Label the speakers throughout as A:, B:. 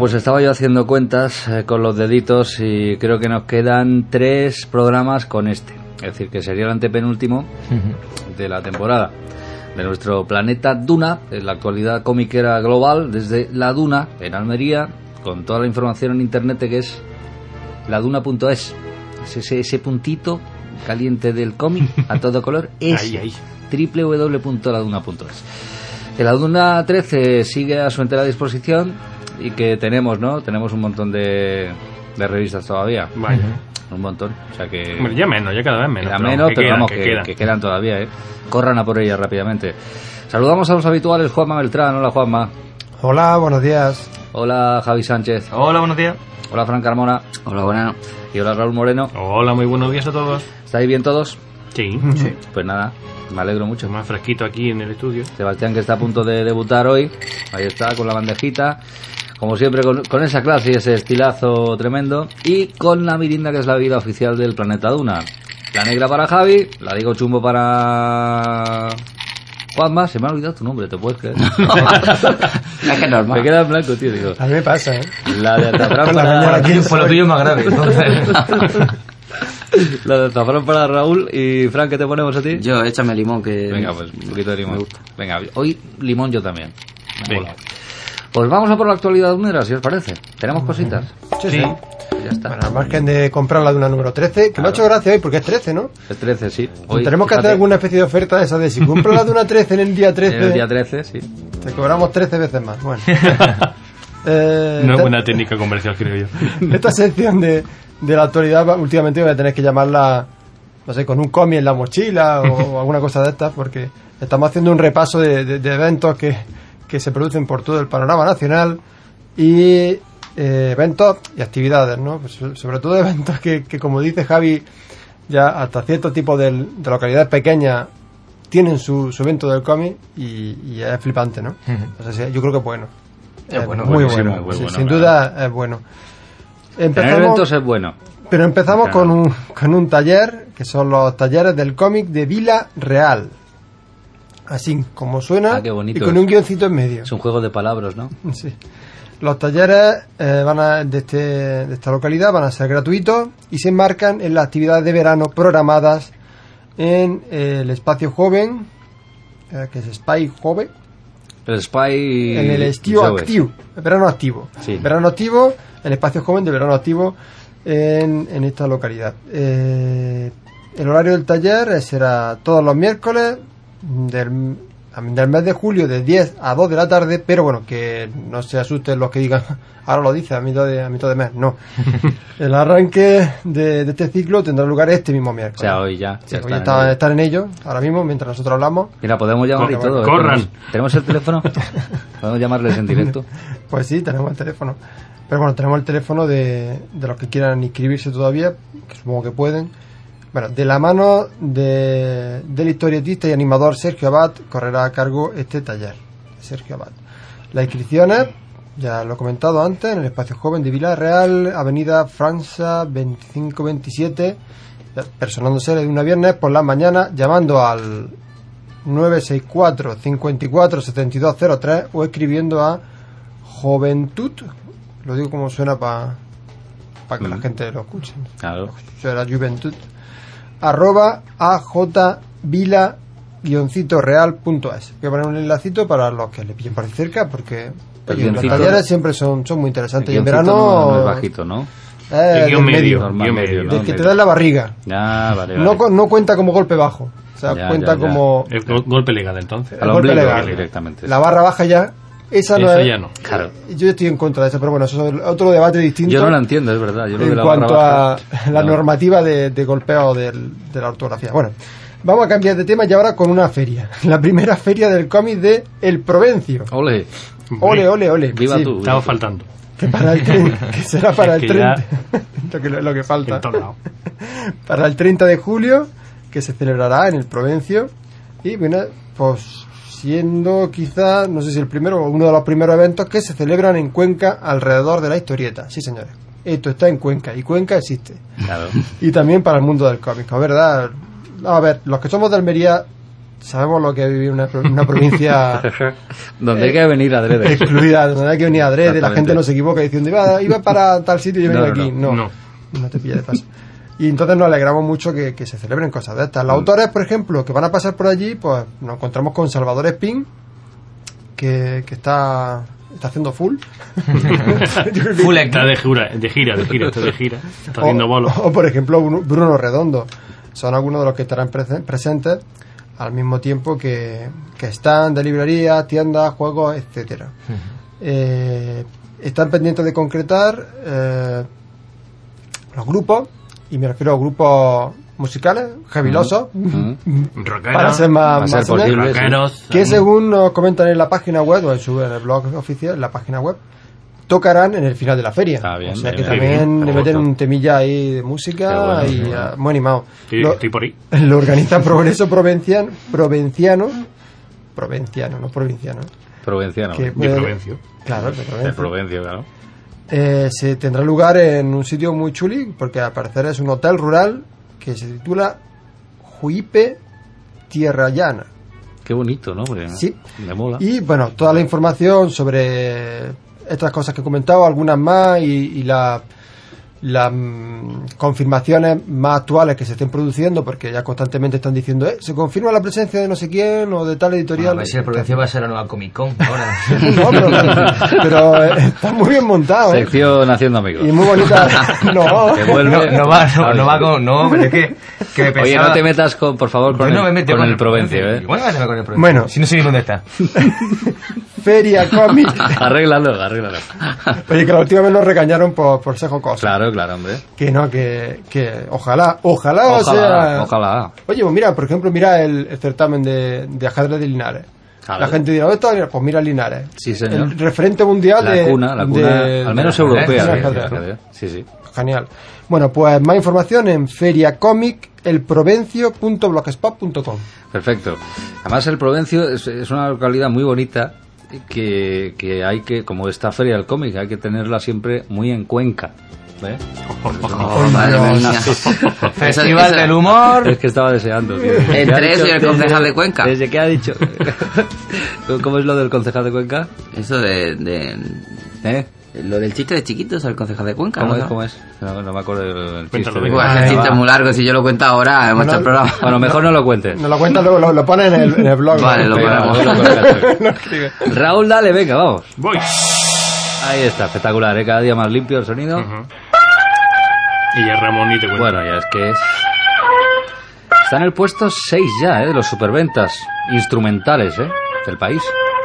A: pues estaba yo haciendo cuentas con los deditos y creo que nos quedan 3 programas con este. Es decir, que sería el antepenúltimo de la temporada de nuestro planeta Duna, en la actualidad comiquera global, desde La Duna, en Almería, con toda la información en internet que es laduna.es. Ese puntito caliente del cómic a todo color es www.laduna.es. Que La Duna 13 sigue a su entera disposición y que tenemos un montón de revistas todavía.
B: Vaya.
A: Un montón, o sea que...
B: Hombre, ya menos, ya cada vez menos.
A: Queda menos, pero vamos, que quedan todavía, ¿eh? Corran a por ellas rápidamente. Saludamos a los habituales. Juanma Beltrán. Hola, Juanma.
C: Hola, buenos días.
A: Hola, Javi Sánchez.
B: Hola, buenos días.
A: Hola, Fran Carmona.
D: Hola, buenas.
A: Y hola, Raúl Moreno.
B: Hola, muy buenos días a todos.
A: ¿Estáis bien todos?
B: Sí.
A: Pues nada, me alegro mucho.
B: Más fresquito aquí en el estudio.
A: Sebastián, que está a punto de debutar hoy. Ahí está, con la bandejita. Como siempre, con esa clase y ese estilazo tremendo. Y con la mirinda, que es la bebida oficial del planeta Duna. La negra para Javi, la digo chumbo para Juanma. Se me ha olvidado tu nombre, ¿te puedes creer?
D: Es que normal.
A: Me queda en blanco, tío. Digo.
C: A mí me pasa, ¿eh?
A: La de azafrán para...
D: Por lo tuyo es más grave, entonces.
A: La de azafrán para Raúl. Y Fran, ¿qué te ponemos a ti?
D: Yo, échame limón, que...
A: Venga, pues un poquito de limón.
D: Me gusta.
A: Venga, hoy limón yo también.
B: Venga.
A: Pues vamos a por la actualidad dunera, si os parece. ¿Tenemos cositas?
C: Sí.
A: Pues ya está.
C: Bueno, al margen de comprar la Duna número 13, que me ha hecho gracia hoy porque es 13, ¿no?
A: El 13, sí. Hoy,
C: tenemos que hacer alguna especie de oferta esa de si compras la Duna 13 en el día 13,
A: en el día 13, sí.
C: te cobramos 13 veces más. Bueno.
B: No es buena técnica comercial, creo yo.
C: Esta sección de la actualidad últimamente voy a tener que llamarla, no sé, con un cómic en la mochila o alguna cosa de estas, porque estamos haciendo un repaso de eventos que se producen por todo el panorama nacional y eventos y actividades, ¿no? Pues sobre todo eventos que como dice Javi, ya hasta cierto tipo de localidades pequeñas tienen su evento del cómic y es flipante, ¿no? Entonces, yo creo que es bueno.
B: Es bueno,
C: muy
B: buenísimo,
C: bueno.
B: muy
C: Sí,
B: bueno,
C: sin duda es bueno.
A: Tener eventos es bueno.
C: Pero empezamos
A: Claro.
C: con un taller, que son los talleres del cómic de Vila Real. Así como suena,
A: qué bonito
C: y con un guioncito en medio.
A: Es un juego de palabras, ¿no?
C: Sí. Los talleres de esta localidad van a ser gratuitos y se enmarcan en las actividades de verano programadas en el espacio joven, que es Spy Joven,
A: El Spy...
C: en el estío
A: Joves.
C: activo, el verano activo.
A: Sí.
C: Verano activo, el espacio joven de verano activo en esta localidad. El horario del taller será todos los miércoles del mes de julio de 10 a 2 de la tarde, pero bueno, que no se asusten los que digan, ahora lo dice a mitad de mes, no. El arranque de este ciclo tendrá lugar este mismo miércoles.
A: O sea, hoy ya.
C: Sí,
A: ya
C: hoy
A: está
C: están en ello, ahora mismo, mientras nosotros hablamos.
A: Mira, podemos llamar y todo.
B: Corran.
A: ¿Tenemos el teléfono? ¿Podemos llamarles en directo?
C: Pues sí, tenemos el teléfono. Pero bueno, tenemos el teléfono de los que quieran inscribirse todavía, que supongo que pueden. Bueno, de la mano del historietista y animador Sergio Abad correrá a cargo este taller. Sergio Abad. Las inscripciones, ya lo he comentado antes, en el espacio joven de Vila Real, Avenida Francia 2527, personándose de una viernes por la mañana, llamando al 964 54 7203 o escribiendo a Juventud, lo digo como suena para que la gente lo escuche.
A: Claro.
C: Será Juventud @ajvila-real.es. Voy a poner un enlacito para los que le pillen por ahí cerca, porque oye, los talleres siempre son muy interesantes. Y en verano
A: no es bajito, ¿no?
B: El guión medio.
A: Normal,
B: Guión
A: medio,
B: medio.
A: ¿no?
C: del que te da en la barriga.
A: Ya, vale,
C: No,
A: vale.
C: no cuenta como golpe bajo. O sea,
A: Ya,
C: cuenta
A: ya.
C: como
B: El golpe legal, entonces.
A: Al
C: golpe
A: ombligo
C: legal.
A: directamente.
C: La barra baja ya. Esa no
B: Eso
C: es.
B: ya no.
A: Claro.
C: Yo estoy en contra de eso, pero bueno, eso es otro debate distinto.
A: Yo no la entiendo, es verdad. Yo lo de
C: En
A: la
C: cuanto
A: barra
C: a
A: baja,
C: la
A: no.
C: normativa de golpeo de la ortografía. Bueno, vamos a cambiar de tema y ahora con una feria. La primera feria del cómic de El Provencio.
A: Ole.
C: Ole, ole, ole.
A: Viva
C: Sí,
A: tú.
B: Estaba faltando.
C: que para el 30, que será para
B: Es
C: el
B: que
C: 30. lo que falta.
B: En todos lados.
C: Para el 30 de julio, que se celebrará en El Provencio. Y bueno, pues siendo quizá, no sé si el primero o uno de los primeros eventos que se celebran en Cuenca alrededor de la historieta. Sí, señores. Esto está en Cuenca y Cuenca existe.
A: Claro.
C: Y también para el mundo del cómic, ¿verdad? A ver, los que somos de Almería sabemos lo que es vivir en una provincia
A: donde hay que venir adrede.
C: Excluida, donde hay que venir adrede, la gente no se equivoca diciendo iba para tal sitio y vengo aquí. No te pilla de paso. Y entonces nos alegramos mucho que se celebren cosas de estas. Los autores, por ejemplo, que van a pasar por allí, pues nos encontramos con Salvador Espín, que está haciendo full.
B: Full está de gira, está haciendo bolos.
C: O por ejemplo Bruno Redondo. Son algunos de los que estarán presentes al mismo tiempo que están de librerías, tiendas, juegos, etcétera. Están pendientes de concretar los grupos, y me refiero a grupos musicales, heavylosos, para ser más
A: posible,
C: que según nos comentan en la página web, o en el blog oficial, en la página web, tocarán en el final de la feria.
A: Bien,
C: o sea que también le meten un temilla ahí de música y muy animado.
B: Estoy por ahí.
C: Lo organiza Progreso Provenciano.
A: Provenciano.
C: Que
B: de Provencio.
C: Claro, de
A: Provencio, claro.
C: Se tendrá lugar en un sitio muy chuli, porque al parecer es un hotel rural que se titula Juipe Tierra Llana.
A: Qué bonito, ¿no? Porque
C: sí.
A: Me mola.
C: Y bueno, toda la información sobre estas cosas que he comentado, algunas más, y las confirmaciones más actuales que se estén produciendo, porque ya constantemente están diciendo se confirma la presencia de no sé quién o de tal editorial.
D: A ver si el Provencio va a ser la nueva Comic Con ahora.
C: No, pero está muy bien montado.
A: Sección Haciendo Amigos.
C: Y muy bonita. No,
A: que vuelve.
D: No va con. No, pero es que me pensaba...
A: Oye, no te metas por favor con el Provencio, ¿eh?
D: Bueno, méteme con el Provencio.
C: Bueno,
D: si no sé ni dónde está.
C: Feria Cómic.
A: Arréglalo.
C: Oye, que la última vez nos regañaron por ser jocosos.
A: Claro, hombre.
C: Que ojalá sea.
A: Ojalá.
C: Oye, pues mira, por ejemplo, el certamen de ajedrez de Linares.
A: Claro.
C: La gente dirá, pues mira Linares.
A: Sí, señor.
C: El referente mundial
A: la cuna, al menos europea. Sí.
C: Genial. Bueno, pues más información en feriacomicelprovencio.blogspot.com.
A: Perfecto. Además el Provencio es una localidad muy bonita que hay que, como esta feria del cómic, hay que tenerla siempre muy en Cuenca.
D: Madre mía. Festival del humor.
A: Es que estaba deseando, tío.
D: Entre eso y el concejal de Cuenca.
A: Desde que ha dicho. ¿Cómo es lo del concejal de Cuenca?
D: Eso lo del chiste de chiquitos al concejal de Cuenca.
A: ¿Cómo es? No me acuerdo del chiste.
D: El chiste es muy largo, si yo lo cuento ahora hemos hecho el programa.
A: Bueno, mejor no lo cuentes.
C: No lo cuentas, luego lo pones en el blog.
D: Vale, lo ponemos.
A: Raúl, dale, venga, vamos.
B: Voy.
A: Ahí está, espectacular, cada día más limpio el sonido.
B: Y ya Ramón ni te cuento.
A: Bueno, ya es que está en el puesto 6 ya, de los superventas instrumentales, del país.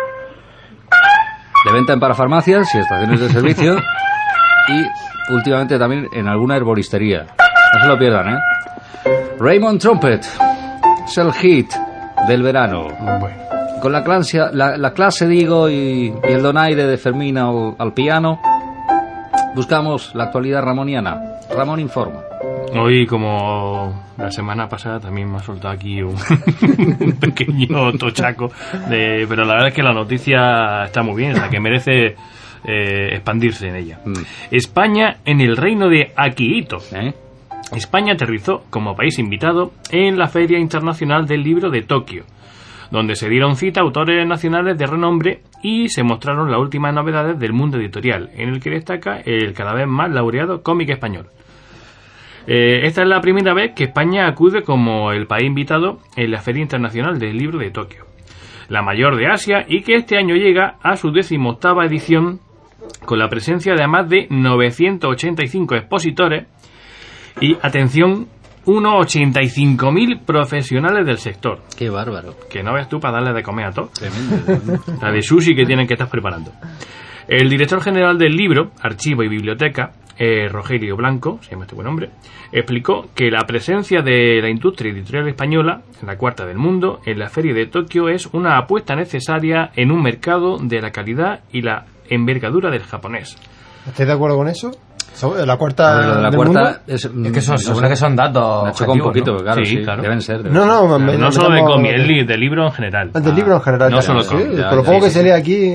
A: De venta en parafarmacias y estaciones de servicio. Y últimamente también en alguna herboristería. No se lo pierdan, Raymond Trumpet es el hit del verano.
B: Bueno.
A: Con la clase digo, y el donaire de Fermina al piano, buscamos la actualidad ramoniana. Ramón informa.
B: Hoy, como la semana pasada, también me ha soltado aquí un pequeño tochaco, pero la verdad es que la noticia está muy bien, o sea, que merece expandirse en ella. España en el reino de Akihito. España aterrizó como país invitado en la Feria Internacional del Libro de Tokio, donde se dieron cita autores nacionales de renombre y se mostraron las últimas novedades del mundo editorial, en el que destaca el cada vez más laureado cómic español. Esta es la primera vez que España acude como el país invitado en la Feria Internacional del Libro de Tokio, la mayor de Asia, y que este año llega a su 18ª edición con la presencia de más de 985 expositores y, atención, unos 85.000 profesionales del sector.
A: ¡Qué bárbaro!
B: Que no ves tú para darle de comer a todos.
A: Tremendo.
B: La de sushi que tienen que estar preparando. El director general del libro, archivo y biblioteca, Rogelio Blanco, se llama este buen hombre, explicó que la presencia de la industria editorial española, la cuarta del mundo, en la Feria de Tokio es una apuesta necesaria en un mercado de la calidad y la envergadura del japonés.
C: ¿Estáis de acuerdo con eso? La cuarta
A: del mundo. Es
D: que seguro que son datos.
A: Me choca un poquito, ¿no? Claro,
B: sí, claro.
A: Deben ser.
B: No solo de cómic, del libro en general.
C: Del libro en general.
B: No solo
C: sí,
B: cómic.
C: Pero lo pongo que se lee aquí.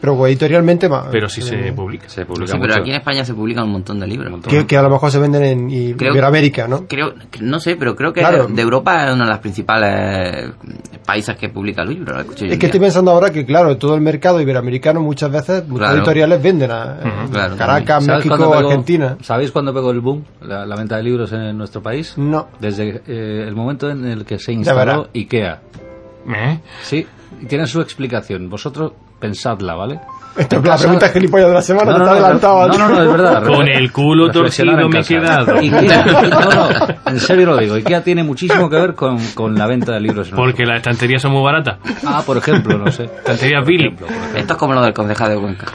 C: pero editorialmente más.
B: Pero sí se publica.
A: Se publica
D: Sí,
A: mucho.
D: pero aquí en España se publican un montón de libros.
C: Que a lo mejor se venden en Iberoamérica, ¿no?
D: No sé, pero creo que
C: Claro.
D: de Europa es uno de los principales países que publica libros.
C: Es que estoy pensando ahora que, claro, todo el mercado iberoamericano muchas veces, muchas
D: Claro.
C: editoriales venden a
D: claro,
C: Caracas,
A: ¿Sabes
C: México,
A: cuándo pegó-
C: Argentina.
A: ¿Sabéis cuándo pegó el boom, la venta de libros en nuestro país?
C: No.
A: Desde el momento en el que se
C: verá.
A: instaló IKEA.
B: ¿Eh?
A: Sí, y tiene su explicación. Vosotros pensadla, ¿vale?
C: Esta es la pregunta gilipollas de la semana, te está adelantado.
A: no, es verdad.
B: Con el culo
A: Reflexionar
B: torcido
A: en
B: me he
A: casa.
B: quedado.
A: IKEA, en serio lo digo, IKEA tiene muchísimo que ver con la venta de libros.
B: Porque las estanterías son muy baratas.
A: Por ejemplo, no sé.
B: Estanterías Billy.
D: Esto es como lo del concejal de Cuenca.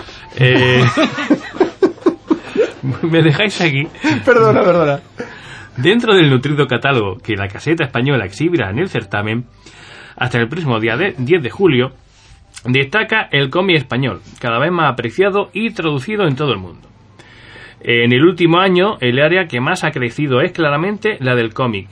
B: ¿Me dejáis aquí?
C: Perdona.
B: Dentro del nutrido catálogo que la Caseta Española exhibirá en el certamen, hasta el próximo día 10 de julio, destaca el cómic español, cada vez más apreciado y traducido en todo el mundo. En el último año, el área que más ha crecido es claramente la del cómic,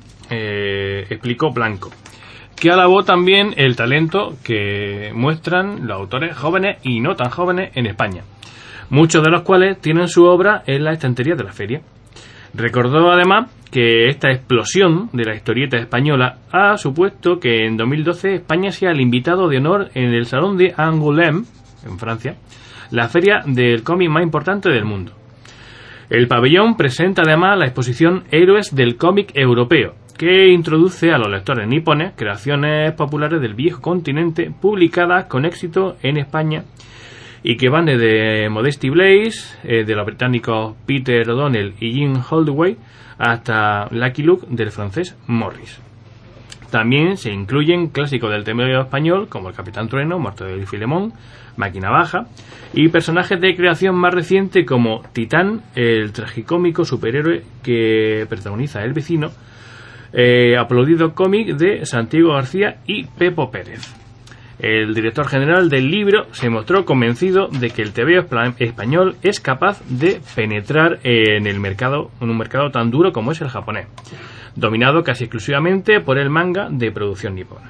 B: explicó Blanco, que alabó también el talento que muestran los autores jóvenes y no tan jóvenes en España, muchos de los cuales tienen su obra en la estantería de la feria. Recordó además que esta explosión de la historieta española ha supuesto que en 2012 España sea el invitado de honor en el Salón de Angoulême, en Francia, la feria del cómic más importante del mundo. El pabellón presenta además la exposición Héroes del cómic europeo, que introduce a los lectores nipones creaciones populares del viejo continente publicadas con éxito en España y que van desde Modesty Blaze, de los británicos Peter O'Donnell y Jim Holdaway, hasta Lucky Luke del francés Morris. También se incluyen clásicos del temario español como el Capitán Trueno, Mortadelo y Filemón, Máquina Baja, y personajes de creación más reciente como Titán, el tragicómico superhéroe que protagoniza El Vecino, aplaudido cómic de Santiago García y Pepo Pérez. El director general del libro se mostró convencido de que el TVO español es capaz de penetrar en un mercado tan duro como es el japonés, dominado casi exclusivamente por el manga de producción nipona.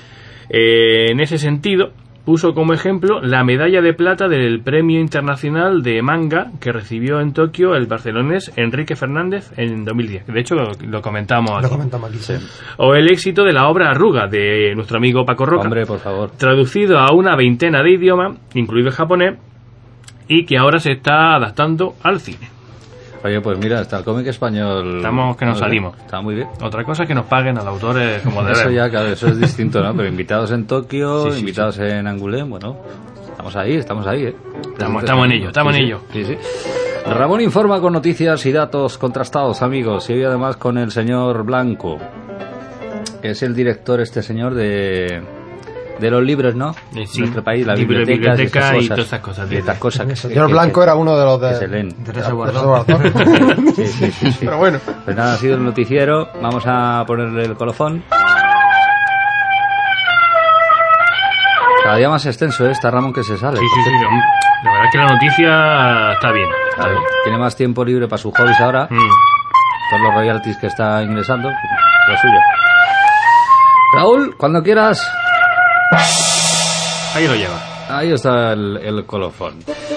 B: En ese sentido, puso como ejemplo la medalla de plata del Premio Internacional de Manga que recibió en Tokio el barcelonés Enrique Fernández en 2010. De hecho, lo comentamos aquí.
C: Lo comentamos aquí, sí.
B: O el éxito de la obra Arruga de nuestro amigo Paco Roca.
A: Hombre, por favor.
B: Traducido a una veintena de idiomas, incluido el japonés, y que ahora se está adaptando al cine.
A: Oye, pues mira, está el cómic español.
B: Estamos que nos salimos.
A: Está muy bien.
B: Otra cosa es que nos paguen a los autores como debemos.
A: Eso ya, claro, eso es distinto, ¿no? Pero invitados en Tokio,
B: Sí,
A: invitados en Angoulême, bueno, estamos ahí, ¿eh?
B: Estamos en ello, estamos en ello.
A: Sí. Ramón informa con noticias y datos contrastados, amigos, y hoy además con el señor Blanco, que es el director, este señor, de los libros, ¿no?
B: Sí.
A: Nuestro país, la
B: Biblioteca
A: biblioteca
B: y todas esas cosas.
A: Y estas cosas.
C: El señor Blanco era uno de los
A: que se
C: de...
A: leen.
D: De resguardo.
A: Sí.
C: Pero bueno.
A: Pues nada, ha sido el noticiero. Vamos a ponerle el colofón. Cada día más extenso, ¿eh? Está Ramón que se sale.
B: Sí. La verdad es que la noticia está bien.
A: Claro, tiene más tiempo libre para sus hobbies ahora. Todos los royalties que está ingresando, lo suyo. Raúl, cuando quieras.
B: Ahí lo lleva.
A: Ahí está el colofón.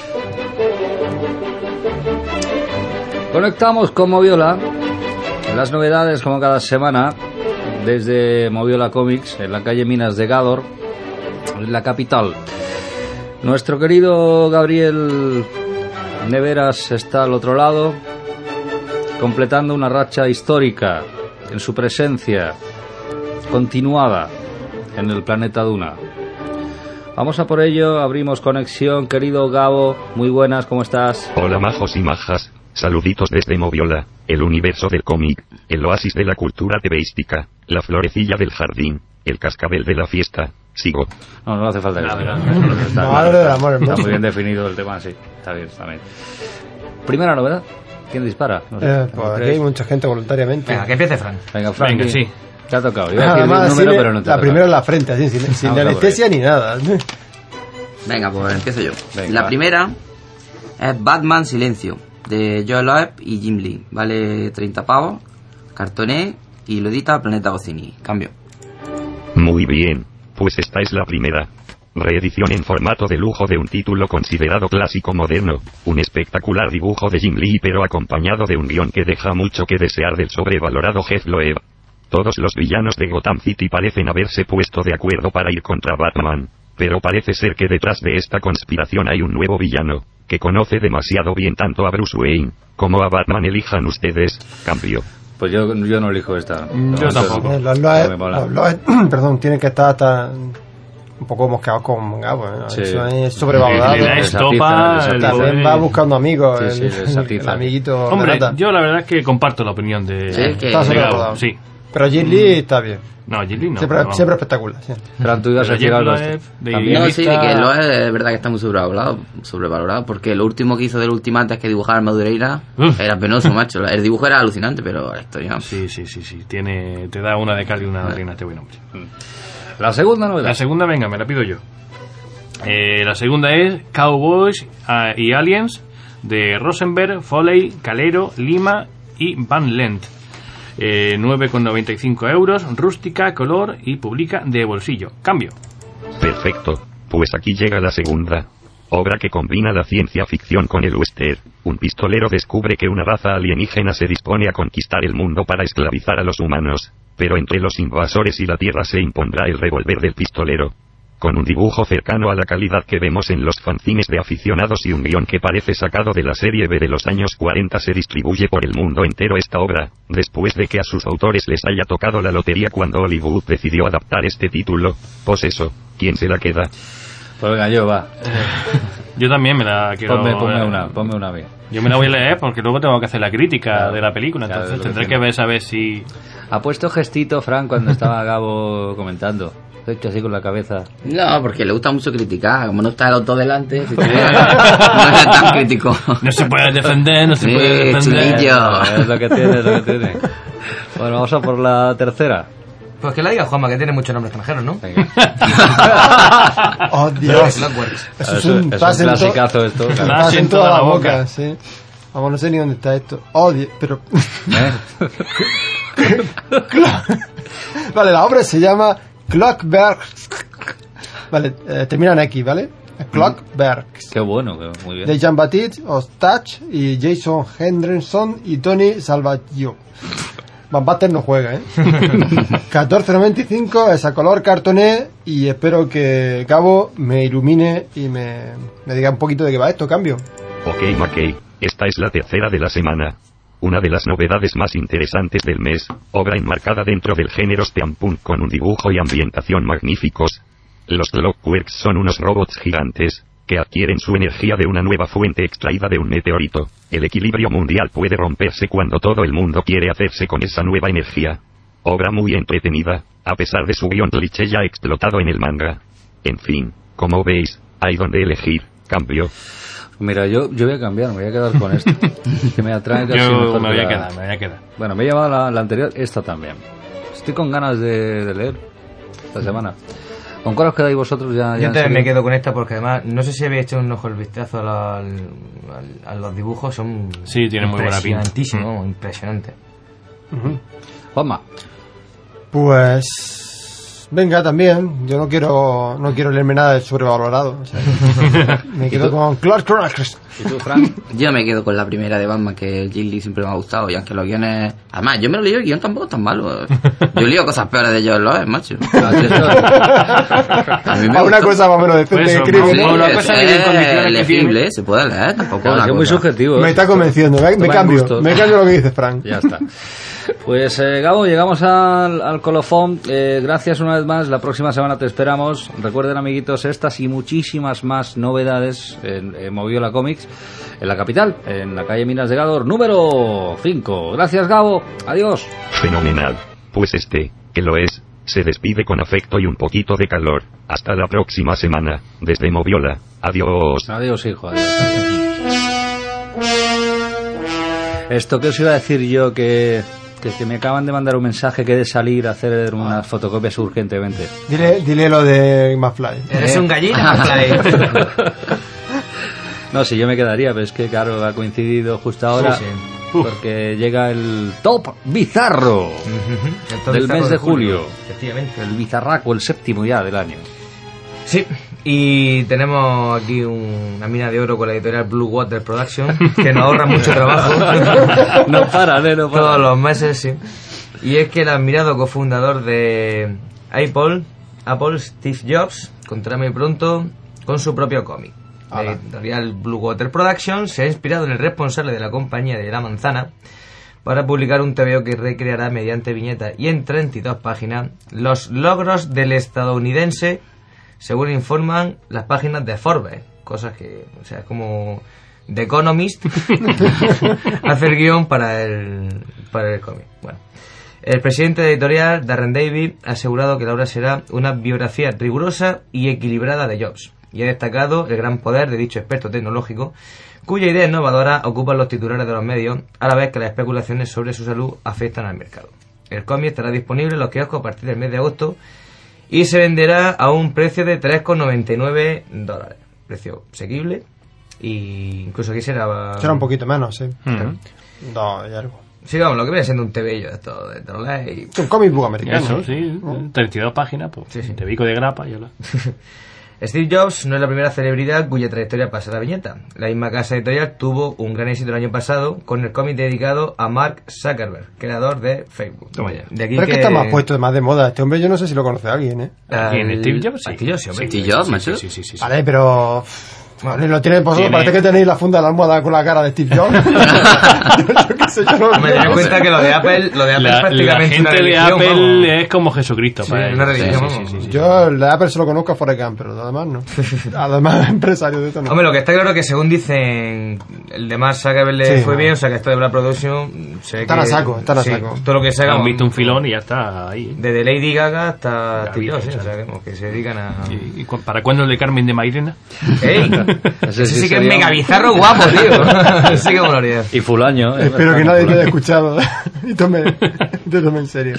A: Conectamos con Moviola. Las novedades, como cada semana, desde Moviola Comics, en la calle Minas de Gádor, en la capital. Nuestro querido Gabriel Neveras está al otro lado, completando una racha histórica en su presencia continuada en el planeta Duna. Vamos a por ello, abrimos conexión, querido Gabo, muy buenas, ¿cómo estás?
E: Hola majos y majas, saluditos desde Moviola, el universo del cómic, el oasis de la cultura tebeística, la florecilla del jardín, el cascabel de la fiesta, sigo.
A: No hace falta que
B: No,
A: sigas.
B: no.
A: Está
C: Madre del amor
A: está
C: hermoso.
A: muy bien definido el tema, sí, está bien. Primera novedad, ¿quién dispara? No sé,
C: Pues aquí hay mucha gente voluntariamente.
D: Venga, que empiece Frank.
A: Venga, Frank,
B: Venga, sí.
A: te ha tocado. Iba a decir
C: Además,
A: un número,
C: así
A: pero no te ha
C: la
A: tocado.
C: primera en la frente, así, sin
A: Vamos a
C: anestesia ni nada.
D: Venga, pues empiezo yo.
A: Venga,
D: La
A: va.
D: primera es Batman Silencio, de Joel Loeb y Jim Lee. Vale 30 pavos, cartoné y lo edita Planeta Goscinny. Cambio.
E: Muy bien, pues esta es la primera. Reedición en formato de lujo de un título considerado clásico moderno, un espectacular dibujo de Jim Lee pero acompañado de un guión que deja mucho que desear del sobrevalorado Jeff Loeb. Todos los villanos de Gotham City parecen haberse puesto de acuerdo para ir contra Batman, pero parece ser que detrás de esta conspiración hay un nuevo villano, que conoce demasiado bien tanto a Bruce Wayne, como a Batman. Elijan ustedes, cambio.
A: Pues yo no elijo esta.
B: Yo tampoco.
C: Los Loeb, perdón, tienen que estar hasta un poco mosqueados con Gabo, ¿eh?
A: Sí.
C: Eso es sobrevalorado.
B: Le da estopa, el
C: También
B: poder.
C: va buscando amigos,
A: Sí,
C: el amiguito.
B: Hombre,
C: de Nata.
B: yo la verdad es que comparto la opinión de...
D: Sí, que-
C: Está
B: de
C: sobrevalorado.
B: Gabo, sí.
C: Pero Jim Lee está bien.
B: No, Jim Lee no.
C: Siempre,
B: pero
C: siempre espectacular. Sí.
A: Fran, tú ibas a
B: Pero
A: decir
B: Jeff
A: algo.
B: Loeb, de
A: También.
D: No, sí,
B: guionista-
D: que lo es verdad que está muy sobrevalorado, porque lo último que hizo del Ultimates que dibujaba el Madureira era penoso, macho. El dibujo era alucinante, pero la historia...
B: Sí. Te da una de cal y una de arena este buen hombre.
A: La segunda novedad.
B: La segunda, venga, me la pido yo. La segunda es Cowboys y Aliens de Rosenberg, Foley, Calero, Lima y Van Lent. 9,95 euros, rústica, color y publica de bolsillo. Cambio.
E: Perfecto, pues aquí llega la segunda. Obra que combina la ciencia ficción con el western. Un pistolero descubre que una raza alienígena se dispone a conquistar el mundo para esclavizar a los humanos, pero entre los invasores y la Tierra se impondrá el revólver del pistolero. Con un dibujo cercano a la calidad que vemos en los fanzines de aficionados y un guión que parece sacado de la serie B de los años 40, se distribuye por el mundo entero esta obra, después de que a sus autores les haya tocado la lotería cuando Hollywood decidió adaptar este título. Pues eso, ¿quién se la queda?
A: Pues venga, yo, va.
B: Yo también me la quiero...
A: Ponme una a mí.
B: Yo me la voy a leer porque luego tengo que hacer la crítica
A: Claro,
B: de la película,
A: claro,
B: entonces
A: es lo que
B: tendré que
A: tiene.
B: ver, saber si...
A: Ha puesto gestito, Fran, cuando estaba Gabo comentando. He hecho así con la cabeza.
D: No, porque le gusta mucho criticar. Como no está el auto delante, si tuviera, no es tan crítico.
B: No se puede defender, no se
D: Sí,
B: puede defender.
D: chulillo.
A: Es lo que tiene, es lo que tiene. Bueno, vamos a por la tercera.
F: Pues que la diga Juanma, que tiene muchos nombres extranjeros, ¿no?
A: Venga.
C: Oh, Dios.
F: Clockworks.
C: Eso es
A: Es
C: un
A: un
C: pase
A: clasicazo esto.
B: Claro.
A: claro.
C: pase en toda la boca, sí. Vamos, no sé ni dónde está esto. Oh, Dios, pero...
A: ¿Eh?
C: Vale, la obra se llama Clockwork. Vale, termina en X, ¿vale? Clockwork.
A: Qué bueno, muy bien.
C: De Jean-Baptiste Ostach y Jason Henderson y Tony Salvaggio. Van Basten no juega, ¿eh? 14,95 es a color cartoné y espero que Gabo me ilumine y me diga un poquito de qué va esto, cambio.
E: Ok, McKay, esta es la tercera de la semana. Una de las novedades más interesantes del mes, obra enmarcada dentro del género steampunk con un dibujo y ambientación magníficos. Los Clockworks son unos robots gigantes, que adquieren su energía de una nueva fuente extraída de un meteorito. El equilibrio mundial puede romperse cuando todo el mundo quiere hacerse con esa nueva energía. Obra muy entretenida, a pesar de su guión cliché ya explotado en el manga. En fin, como veis, hay donde elegir, cambio.
A: Mira, yo voy a cambiar, me voy a quedar con esto. Que me atrae casi
B: Yo
A: mejor
B: me
A: que
B: voy a
A: la-
B: quedar, me voy a quedar.
A: Bueno, me he llevado la anterior, esta también. Estoy con ganas de leer esta semana. ¿Con cuál os quedáis vosotros ya?
F: Yo
A: en
F: también me
A: serio?
F: quedo con esta porque además, no sé si habéis hecho un ojo el vistazo a los dibujos, son
B: Sí, tienen muy buena pinta.
F: impresionantísimos, impresionantes.
A: Juanma.
C: Pues... Venga, también. Yo no quiero leerme nada de sobrevalorado. O sea, me quedo con Clockworks.
A: ¿Y tú, Fran?
D: Yo me quedo con la primera de Batman, que el Jim Lee siempre me ha gustado, y aunque los guiones... Además, yo me lo leí, el guión tampoco es tan malo. Yo leo cosas peores de Joel Loeb, macho. A mí me
C: A una
D: gustó.
C: cosa más o menos decente
B: Pues
C: que
B: eso,
C: escribe,
B: sí,
C: ¿no?
B: la cosa que en condiciones que
D: legible, se puede leer, tampoco
A: Claro,
D: es
A: es que
D: una
A: es muy
D: cosa.
A: subjetivo.
C: Me
A: ¿eh?
C: está convenciendo. Me
A: Toma
C: cambio.
A: gustos.
C: Me cambio lo que dice Frank.
A: Ya está. Pues Gabo, llegamos al colofón. Gracias una vez más. La próxima semana te esperamos. Recuerden, amiguitos, estas y muchísimas más novedades en Moviola Comics en la capital, en la calle Minas de Gador, número 5. Gracias, Gabo. Adiós.
E: Fenomenal. Pues que lo es, se despide con afecto y un poquito de calor. Hasta la próxima semana, desde Moviola. Adiós.
A: Adiós, hijo. Adiós. Esto que os iba a decir yo, que me acaban de mandar un mensaje que he de salir a hacer unas fotocopias urgentemente.
C: Dile lo de McFly.
F: Eres un gallina, McFly.
A: No, si yo me quedaría, pero es que claro, ha coincidido justo ahora,
F: Sí,
A: porque llega el top bizarro del mes de julio.
F: Efectivamente.
A: El bizarraco, el séptimo ya del año.
F: Sí, Y tenemos aquí una mina de oro con la editorial Blue Water Production, que nos ahorra mucho trabajo.
A: No para.
F: Todos los meses, sí. Y es que el admirado cofundador de Apple, Steve Jobs, contará muy pronto con su propio cómic. La editorial Blue Water Production se ha inspirado en el responsable de la compañía de la manzana para publicar un TVO que recreará mediante viñetas y en 32 páginas los logros del estadounidense, según informan las páginas de Forbes. Cosas que, o sea, es como The Economist hacer guión para el cómic. Bueno. El presidente de la editorial, Darren Davis, ha asegurado que la obra será una biografía rigurosa y equilibrada de Jobs, y ha destacado el gran poder de dicho experto tecnológico, cuya idea innovadora ocupan los titulares de los medios, a la vez que las especulaciones sobre su salud afectan al mercado. El cómic estará disponible en los kioscos a partir del mes de agosto y se venderá a un precio de $3,99. Precio asequible, y incluso aquí será
C: un poquito menos, sí.
F: Claro.
C: 2 y algo.
F: Sí, vamos, lo que viene siendo un tebeillo esto de trolley.
C: Un cómic book americano.
B: Eso, sí. 32 páginas, pues.
F: Sí.
B: Te bico de grapa y hola.
F: Steve Jobs no es la primera celebridad cuya trayectoria pasa a la viñeta. La misma casa editorial tuvo un gran éxito el año pasado con el cómic dedicado a Mark Zuckerberg, creador de Facebook.
B: Toma ya.
F: De aquí
C: Pero es que está más puesto, más de moda. Este hombre yo no sé si lo conoce alguien, ¿eh?
B: ¿Quién? ¿Steve Jobs? Sí.
F: Steve Jobs, sí, hombre.
D: Steve Jobs, macho.
B: Sí.
C: Vale, pero... Vale, lo tiene vosotros,
B: Tiene-
C: parece que tenéis la funda de la almohada con la cara de Steve Jobs. Yo qué sé, yo no
F: Me doy cuenta que lo de Apple es
B: La
F: prácticamente una
B: gente de
F: religión,
B: Apple
F: vamos.
B: es como Jesucristo.
F: Sí,
B: para
F: una
B: ellos.
F: religión,
B: Sí.
C: Yo el de Apple se lo conozco a Forrest Gump, pero además no. Además empresario de esto no.
F: Hombre, lo que está claro es que según dicen, el de Mark Zuckerberg le
C: Sí,
F: fue
C: no.
F: bien, o sea que esto de Black Production se
C: Están a saco, están a saco.
F: Todo lo que se haga,
B: Han visto un filón y ya está ahí.
F: desde Lady Gaga hasta
B: Ya,
F: Steve Jobs,
B: bien,
F: o sea que se dedican a...
B: ¿Y para cuándo el de Carmen de Mairena?
F: ¡Ey!
A: Ese
F: Ese sí que es
A: sería
F: mega
A: un-
F: bizarro guapo, tío. Sí que molaría.
A: Y Fulaño.
C: Espero que nadie te haya escuchado y te tome en serio.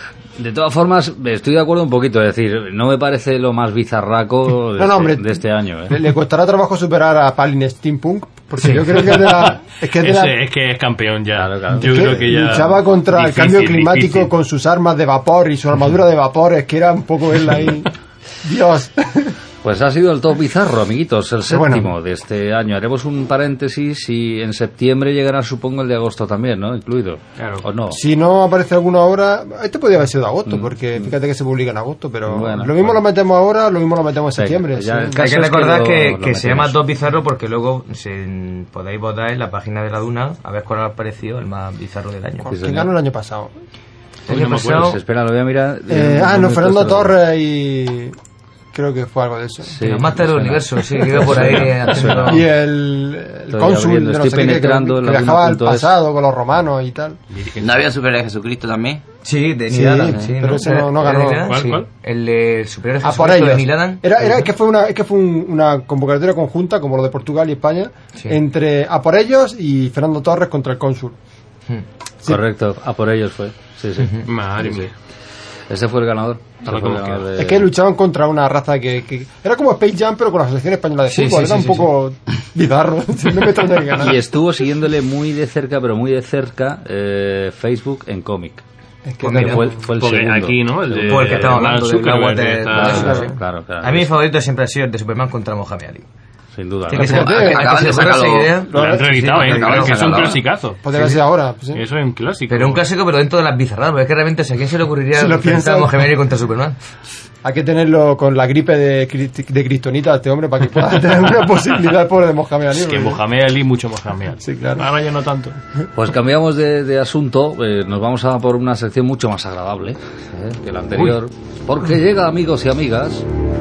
A: De todas formas, estoy de acuerdo un poquito. Es decir, no me parece lo más bizarraco de,
C: No, hombre.
A: de este año. ¿eh?
C: Le costará trabajo superar a Palin Steampunk, porque yo creo que es de la... Es que es de la...
B: Es que es campeón ya.
A: Claro.
B: Yo
C: que
B: creo que ya.
C: luchaba contra el cambio climático
B: difícil.
C: con sus armas de vapor y su armadura de vapor, es que era un poco él ahí. Dios.
A: Pues ha sido el top bizarro, amiguitos, el
C: Bueno.
A: séptimo de este año. Haremos un paréntesis y en septiembre llegará, supongo, el de agosto también, ¿no? Incluido.
B: Claro.
A: ¿O no?
C: Si no aparece alguna obra, este podría haber sido de agosto, porque fíjate que se publica en agosto, pero
A: Bueno,
C: lo mismo
A: bueno.
C: lo metemos ahora, lo mismo lo metemos en
A: Venga,
C: septiembre.
A: pues ya
C: sí.
A: el caso
F: Hay que
A: es
F: recordar
A: lo
F: que se
A: metemos.
F: llama Top Bizarro porque luego podéis votar en la página de la Duna a ver cuál os ha parecido el más bizarro del año.
C: ¿Quién ganó el año pasado?
F: El año
B: no me acuerdo.
F: pasado,
A: Pues espera, lo voy a mirar.
C: No, Fernando Torres y... Creo que fue algo de eso.
A: Sí,
F: los Master del
A: suena.
F: Universo, sí, que iba por ahí haciendo...
C: Y el
A: Estoy
C: cónsul
A: abriendo,
C: de no
A: estoy
C: sé qué, que
A: penetrando en la
C: viajaba al
A: Duna.es.
C: pasado con los romanos y tal.
D: ¿No había superhéroe de Jesucristo también?
F: Sí, de
C: Sí,
F: Neil Adams, sí,
C: pero ese no ganó.
F: ¿Era de Neil Adams?
B: ¿Cuál,
F: Sí.
B: cuál?
F: El superior
C: A por
F: Jesucristo
C: ellos.
F: de Neil Adams.
C: Era que fue una convocatoria conjunta, como lo de Portugal y España,
F: Sí.
C: entre A por ellos y Fernando Torres contra el cónsul.
F: Hmm.
C: Sí.
A: Correcto, a por ellos fue. Sí, sí.
B: Madre mía.
A: Ese fue el ganador. Ese
B: Ahora
A: fue el
B: cómo
A: ganador de-
C: Es que luchaban contra una raza que era como Space Jam, pero con la selección española de
F: Sí,
C: fútbol.
F: sí,
C: Era
F: sí,
C: un
F: sí,
C: poco bizarro. No me extraña que ganara.
A: Y estuvo siguiéndole muy de cerca, pero muy de cerca, Facebook en cómic.
C: Es que
F: Pues
A: Que
F: mira,
A: fue el
B: Porque
A: segundo.
B: aquí, ¿no? El de
F: Por el que estamos
B: Mark
F: hablando, de
B: Zuckerberg,
F: Blackwater,
B: que está-
F: sí.
A: Claro, claro.
F: A mí mi favorito siempre ha sido el de Superman contra Mohamed Ali.
A: Sin duda.
F: Tiene que
A: ¿no?
F: ser-
C: Fíjate,
F: a que
D: acaban
F: se
D: de
F: ocurra esa
D: sacarlo.
F: idea.
B: Lo han reeditado,
F: Sí,
B: ¿eh?
F: claro,
B: Que es un
D: sacarlo.
B: clasicazo.
C: podría haber sido ahora. Pues, sí.
B: Eso es un clásico.
F: Pero un clásico, pero dentro de las bizarradas, porque es que realmente, ¿a quién se le ocurriría
C: Si lo
F: enfrentar
C: piensas.
F: a Mohamed Ali contra Superman?
C: Hay que tenerlo con la gripe de Kristonita este hombre para que pueda tener una posibilidad el pobre de Mohamed Ali.
B: Que
C: porque-
B: Mohamed Ali, mucho Mohamed Ali.
C: Sí, claro.
B: Ahora ya no tanto.
A: Pues cambiamos de asunto, nos vamos a por una sección mucho más agradable que la anterior, porque llega, amigos y amigas,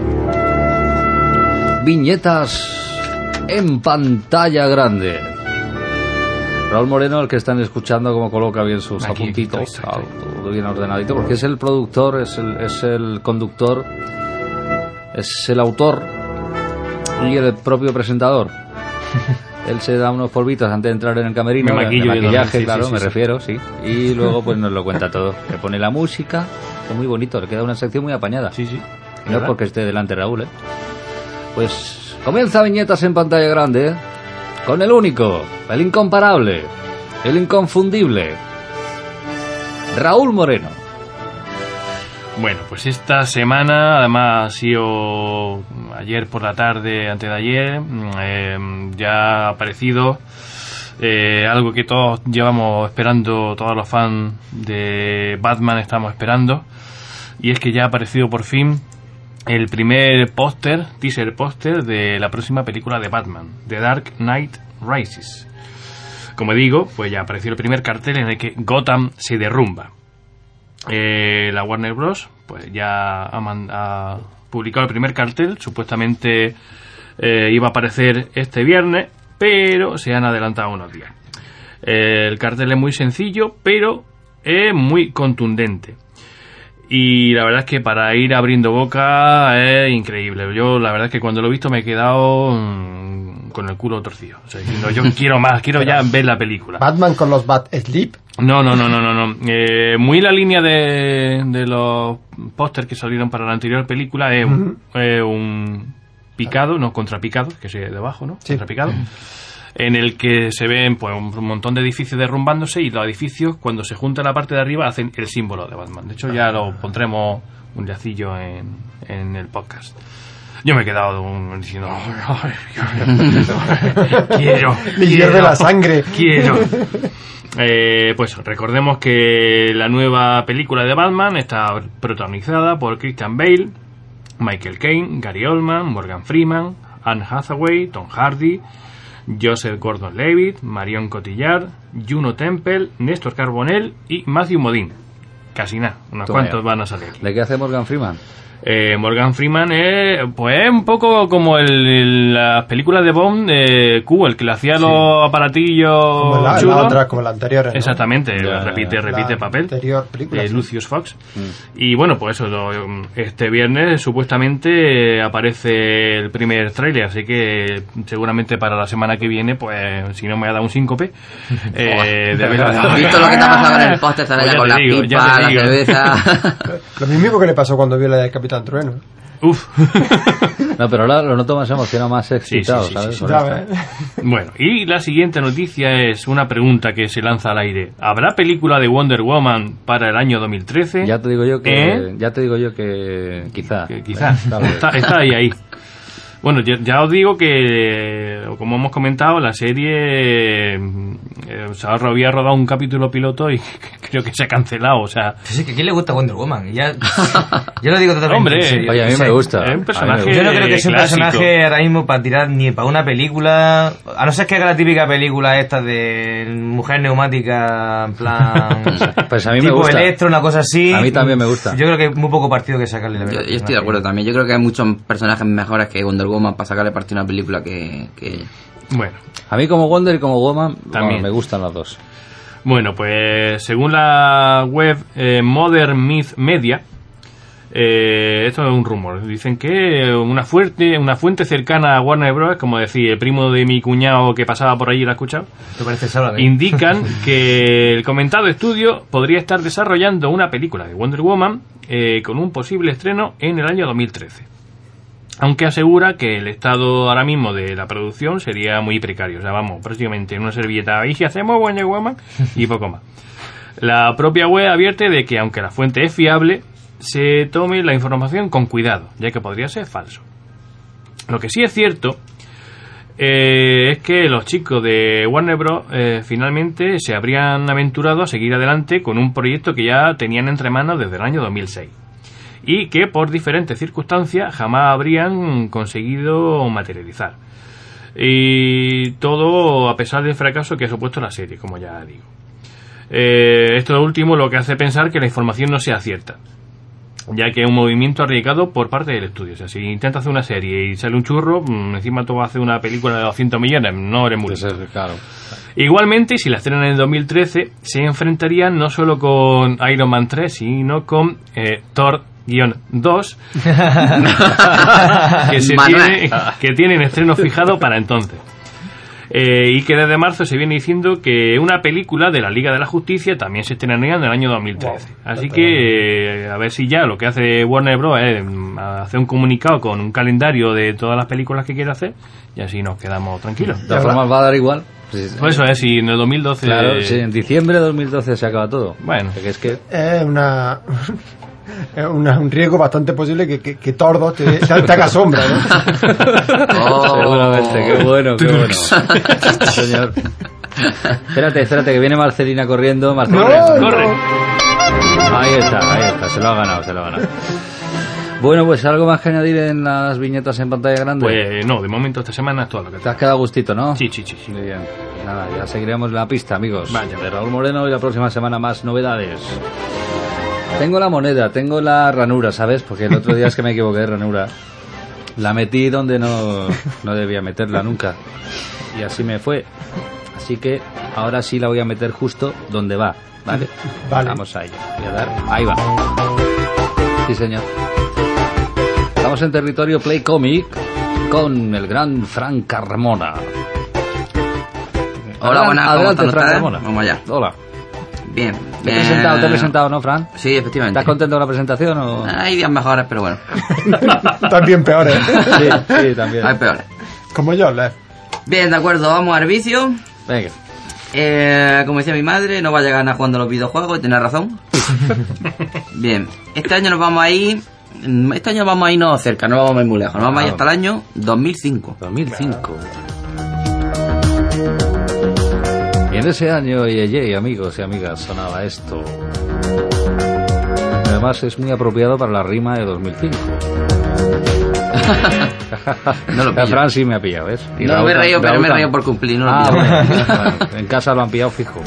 A: viñetas en pantalla grande. Raúl Moreno, el que están escuchando, como coloca bien sus
B: Aquí,
A: apuntitos,
B: estoy.
A: todo bien ordenadito, porque es el productor, es el conductor, es el autor y el propio presentador. Él se da unos polvitos antes de entrar en el camerino,
B: Me maquillo
A: de
B: yo
A: maquillaje,
B: también, sí,
A: claro,
B: sí,
A: me
B: sí.
A: refiero, sí. Y luego pues nos lo cuenta todo. Le pone la música, es muy bonito, le queda una sección muy apañada.
B: Sí, sí.
A: Y no es porque esté delante Raúl, ¿eh? Pues comienza viñetas en pantalla grande, ¿eh? Con el único, el incomparable, el inconfundible, Raúl Moreno.
B: Bueno, pues esta semana además ayer por la tarde, antes de ayer, ya ha aparecido algo que todos llevamos esperando, todos los fans de Batman estamos esperando, y es que ya ha aparecido por fin el primer teaser póster de la próxima película de Batman, The Dark Knight Rises. Como digo, pues ya apareció el primer cartel en el que Gotham se derrumba. La Warner Bros. Pues ya ha publicado el primer cartel, supuestamente iba a aparecer este viernes, pero se han adelantado unos días. El cartel es muy sencillo, pero es muy contundente. Y la verdad es que para ir abriendo boca es increíble. Yo la verdad es que cuando lo he visto me he quedado con el culo torcido. O sea, diciendo, yo quiero más, quiero ya ver la película.
C: ¿Batman con los Bat Sleep?
B: No. Muy la línea de los pósters que salieron para la anterior película es un picado, no contrapicado, que es de abajo, ¿no? Sí. Contrapicado. En el que se ven pues un montón de edificios derrumbándose, y los edificios, cuando se juntan la parte de arriba, hacen el símbolo de Batman. De hecho, ya lo pondremos un diacillo en el podcast. Yo me he quedado diciendo, quiero.
C: Me hierve la sangre.
B: Quiero. Pues recordemos que la nueva película de Batman está protagonizada por Christian Bale, Michael Caine, Gary Oldman, Morgan Freeman, Anne Hathaway, Tom Hardy, Joseph Gordon-Levitt, Marion Cotillard, Juno Temple, Néstor Carbonell y Matthew Modine. Casi nada, unos cuantos van a salir.
A: ¿De qué hace Morgan Freeman?
B: Morgan Freeman es pues un poco como las películas de Bond de Q, el que le hacía los aparatillos
C: como la anterior, ¿no?
B: Exactamente, repite papel de Lucius Fox. Y bueno, pues eso, este viernes supuestamente aparece el primer tráiler, así que seguramente para la semana que viene, pues si no me ha dado un síncope,
D: ¿Has visto lo que te ha pasado con el póster? Pues con la pipa, la cerveza.
C: Lo mismo que le pasó cuando vio la de Capitán Trueno.
B: Uf.
A: No, pero ahora lo noto más emocionado, más excitado, ¿sabes?
B: Sí. Bueno, y la siguiente noticia es una pregunta que se lanza al aire. ¿Habrá película de Wonder Woman para el año 2013?
A: Ya te digo yo que quizá.
B: Está ahí. Bueno, ya os digo que, como hemos comentado, la serie se había rodado un capítulo piloto y creo que se ha cancelado, o sea...
F: Sí, que a quién le gusta Wonder Woman. Yo lo digo totalmente.
B: Hombre,
A: oye, a mí me gusta.
B: Es un personaje
F: yo no creo que sea un
B: clásico.
F: personaje ahora mismo para tirar ni para una película, a no ser que haga la típica película esta de mujer neumática, en plan...
A: Pues a mí
F: tipo
A: me gusta.
F: Electro, una cosa así.
A: A mí también me gusta.
F: Yo creo que es muy poco partido que sacarle la verdad.
D: Yo estoy de acuerdo también. Yo creo que hay muchos personajes mejores que Wonder Woman para sacarle partido a una película que ella.
B: Bueno.
A: A mí como Wonder y como Woman
B: también
A: me gustan las dos.
B: Bueno, pues según la web Modern Myth Media, esto es un rumor. Dicen que una fuente cercana a Warner Bros., como decía el primo de mi cuñado que pasaba por allí y la ha escuchado, indican que el comentado estudio podría estar desarrollando una película de Wonder Woman con un posible estreno en el año 2013. Aunque asegura que el estado ahora mismo de la producción sería muy precario. O sea, vamos, prácticamente en una servilleta. ¿Y si hacemos Wonder Woman? Y poco más. La propia web advierte de que, aunque la fuente es fiable, se tome la información con cuidado, ya que podría ser falso. Lo que sí es cierto es que los chicos de Warner Bros. Finalmente se habrían aventurado a seguir adelante con un proyecto que ya tenían entre manos desde el año 2006. Y que por diferentes circunstancias jamás habrían conseguido materializar. Y todo a pesar del fracaso que ha supuesto la serie, como ya digo. Esto último lo que hace pensar que la información no sea cierta, ya que es un movimiento arriesgado por parte del estudio. O sea, si intenta hacer una serie y sale un churro, encima tú vas a hacer una película de 200 millones, no eres muy listo.
A: Claro. Igualmente, si la estrenan en el 2013, se enfrentarían no solo con Iron Man 3, sino con Thor-2 que tienen estreno fijado para entonces, y que desde marzo se viene diciendo que una película de la Liga de la Justicia también se estrenaría en el año 2013. Así que a ver si ya lo que hace Warner Bros. Es hacer un comunicado con un calendario de todas las películas que quiere hacer, y así nos quedamos tranquilos. De todas formas va a dar igual.
B: Pues eso es, si en el 2012...
A: Claro, sí, en diciembre de 2012 se acaba todo.
B: Bueno,
A: es que...
C: Es una Es un riesgo bastante posible que Tordos te haga sombra, ¿no?
A: Seguramente, qué bueno. Señor. Espérate, que viene Marcelina corriendo. Marcelina, corre. Ahí está, se lo ha ganado. Bueno, pues algo más que añadir en las viñetas en pantalla grande.
B: Pues no, de momento esta semana es todo lo que
A: te has quedado a gustito, ¿no?
B: Sí.
A: Muy bien. Pues nada, ya seguiremos la pista, amigos.
B: Vaya.
A: De Raúl Moreno y la próxima semana más novedades. Tengo la moneda, tengo la ranura, ¿sabes? Porque el otro día es que me equivoqué de ranura. La metí donde no debía meterla nunca. Y así me fue. Así que ahora sí la voy a meter justo donde va, ¿vale?
C: Vale.
A: Vamos a ello. Voy a dar. Ahí va. Sí, señor. Estamos en territorio Play Comic con el gran Frank Carmona.
D: Hola, buenas.
A: Adelante, Frank Carmona.
D: Vamos allá.
A: Hola.
D: Bien.
A: Te he presentado, ¿no, Fran?
D: Sí, efectivamente.
A: ¿Estás contento con la presentación o...?
D: Hay días mejores, pero bueno.
C: También peores.
A: Sí, también.
D: Hay peores.
C: Como yo, Les.
D: Bien, de acuerdo, vamos al vicio.
A: Venga.
D: Como decía mi madre, no vaya a ganar jugando a los videojuegos, y tiene razón. Bien, este año nos vamos a ir no cerca, no vamos a ir muy lejos, nos vamos a ir hasta el año 2005.
A: 2005. Y en ese año, amigos y amigas, sonaba esto. Además es muy apropiado para la rima de 2005.
D: No lo pillo.
A: Fran sí me ha pillado, ¿ves? Y
D: no me he reído, pero me he reído por cumplir, no lo pillo.
A: Bueno, en casa lo han pillado fijo.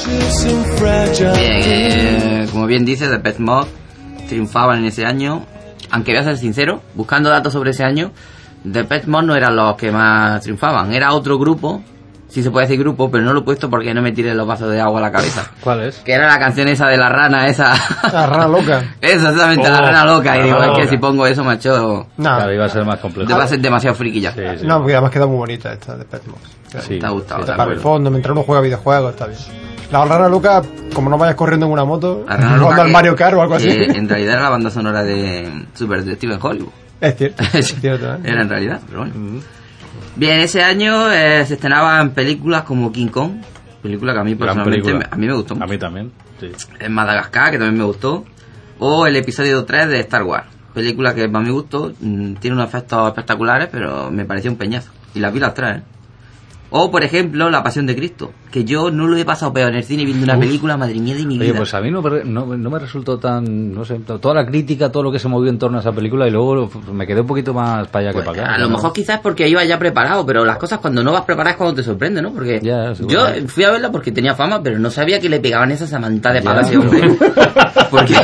D: Bien, como bien dice, The Pet Mod triunfaban en ese año. Aunque voy a ser sincero, buscando datos sobre ese año, The Pet Mod no eran los que más triunfaban, era otro grupo. Sí se puede decir grupo, pero no lo he puesto porque no me tiré los vasos de agua a la cabeza.
A: ¿Cuál es?
D: Que era la canción esa de la rana, esa...
C: La rana loca.
D: Esa, exactamente, la rana loca. Y digo, es que si pongo eso, macho...
A: Claro, iba a ser más complejo.
D: Va a ser demasiado friki ya.
A: Sí.
C: No, porque además queda muy bonita esta de Pet Mod.
A: Sí.
D: Te ha gustado.
C: Para el fondo, mientras uno juega videojuegos, está bien. La rana loca, como no vayas corriendo en una moto, jugando al Mario Kart o algo así.
D: En realidad era la banda sonora de Super Detective en Hollywood.
C: Es cierto, es cierto, ¿eh?
D: Era en realidad, pero bueno. Bien, ese año se estrenaban películas como King Kong, película que a mí personalmente a mí me gustó mucho.
A: A mí también, sí.
D: En Madagascar, que también me gustó. O el episodio 3 de Star Wars, película que para mi gusto tiene unos efectos espectaculares, pero me pareció un peñazo. Y las vi las tres, ¿eh? O, por ejemplo, La Pasión de Cristo, que yo no lo he pasado peor en el cine viendo una película, madre mía de mi vida.
A: Oye, pues a mí no me resultó tan, no sé, toda la crítica, todo lo que se movió en torno a esa película, y luego me quedé un poquito más para allá
D: pues,
A: que para acá.
D: A lo mejor quizás porque iba ya preparado, pero las cosas cuando no vas preparado es cuando te sorprende, ¿no? Porque yo fui a verla porque tenía fama, pero no sabía que le pegaban esa samantá de pala a ese hombre. Porque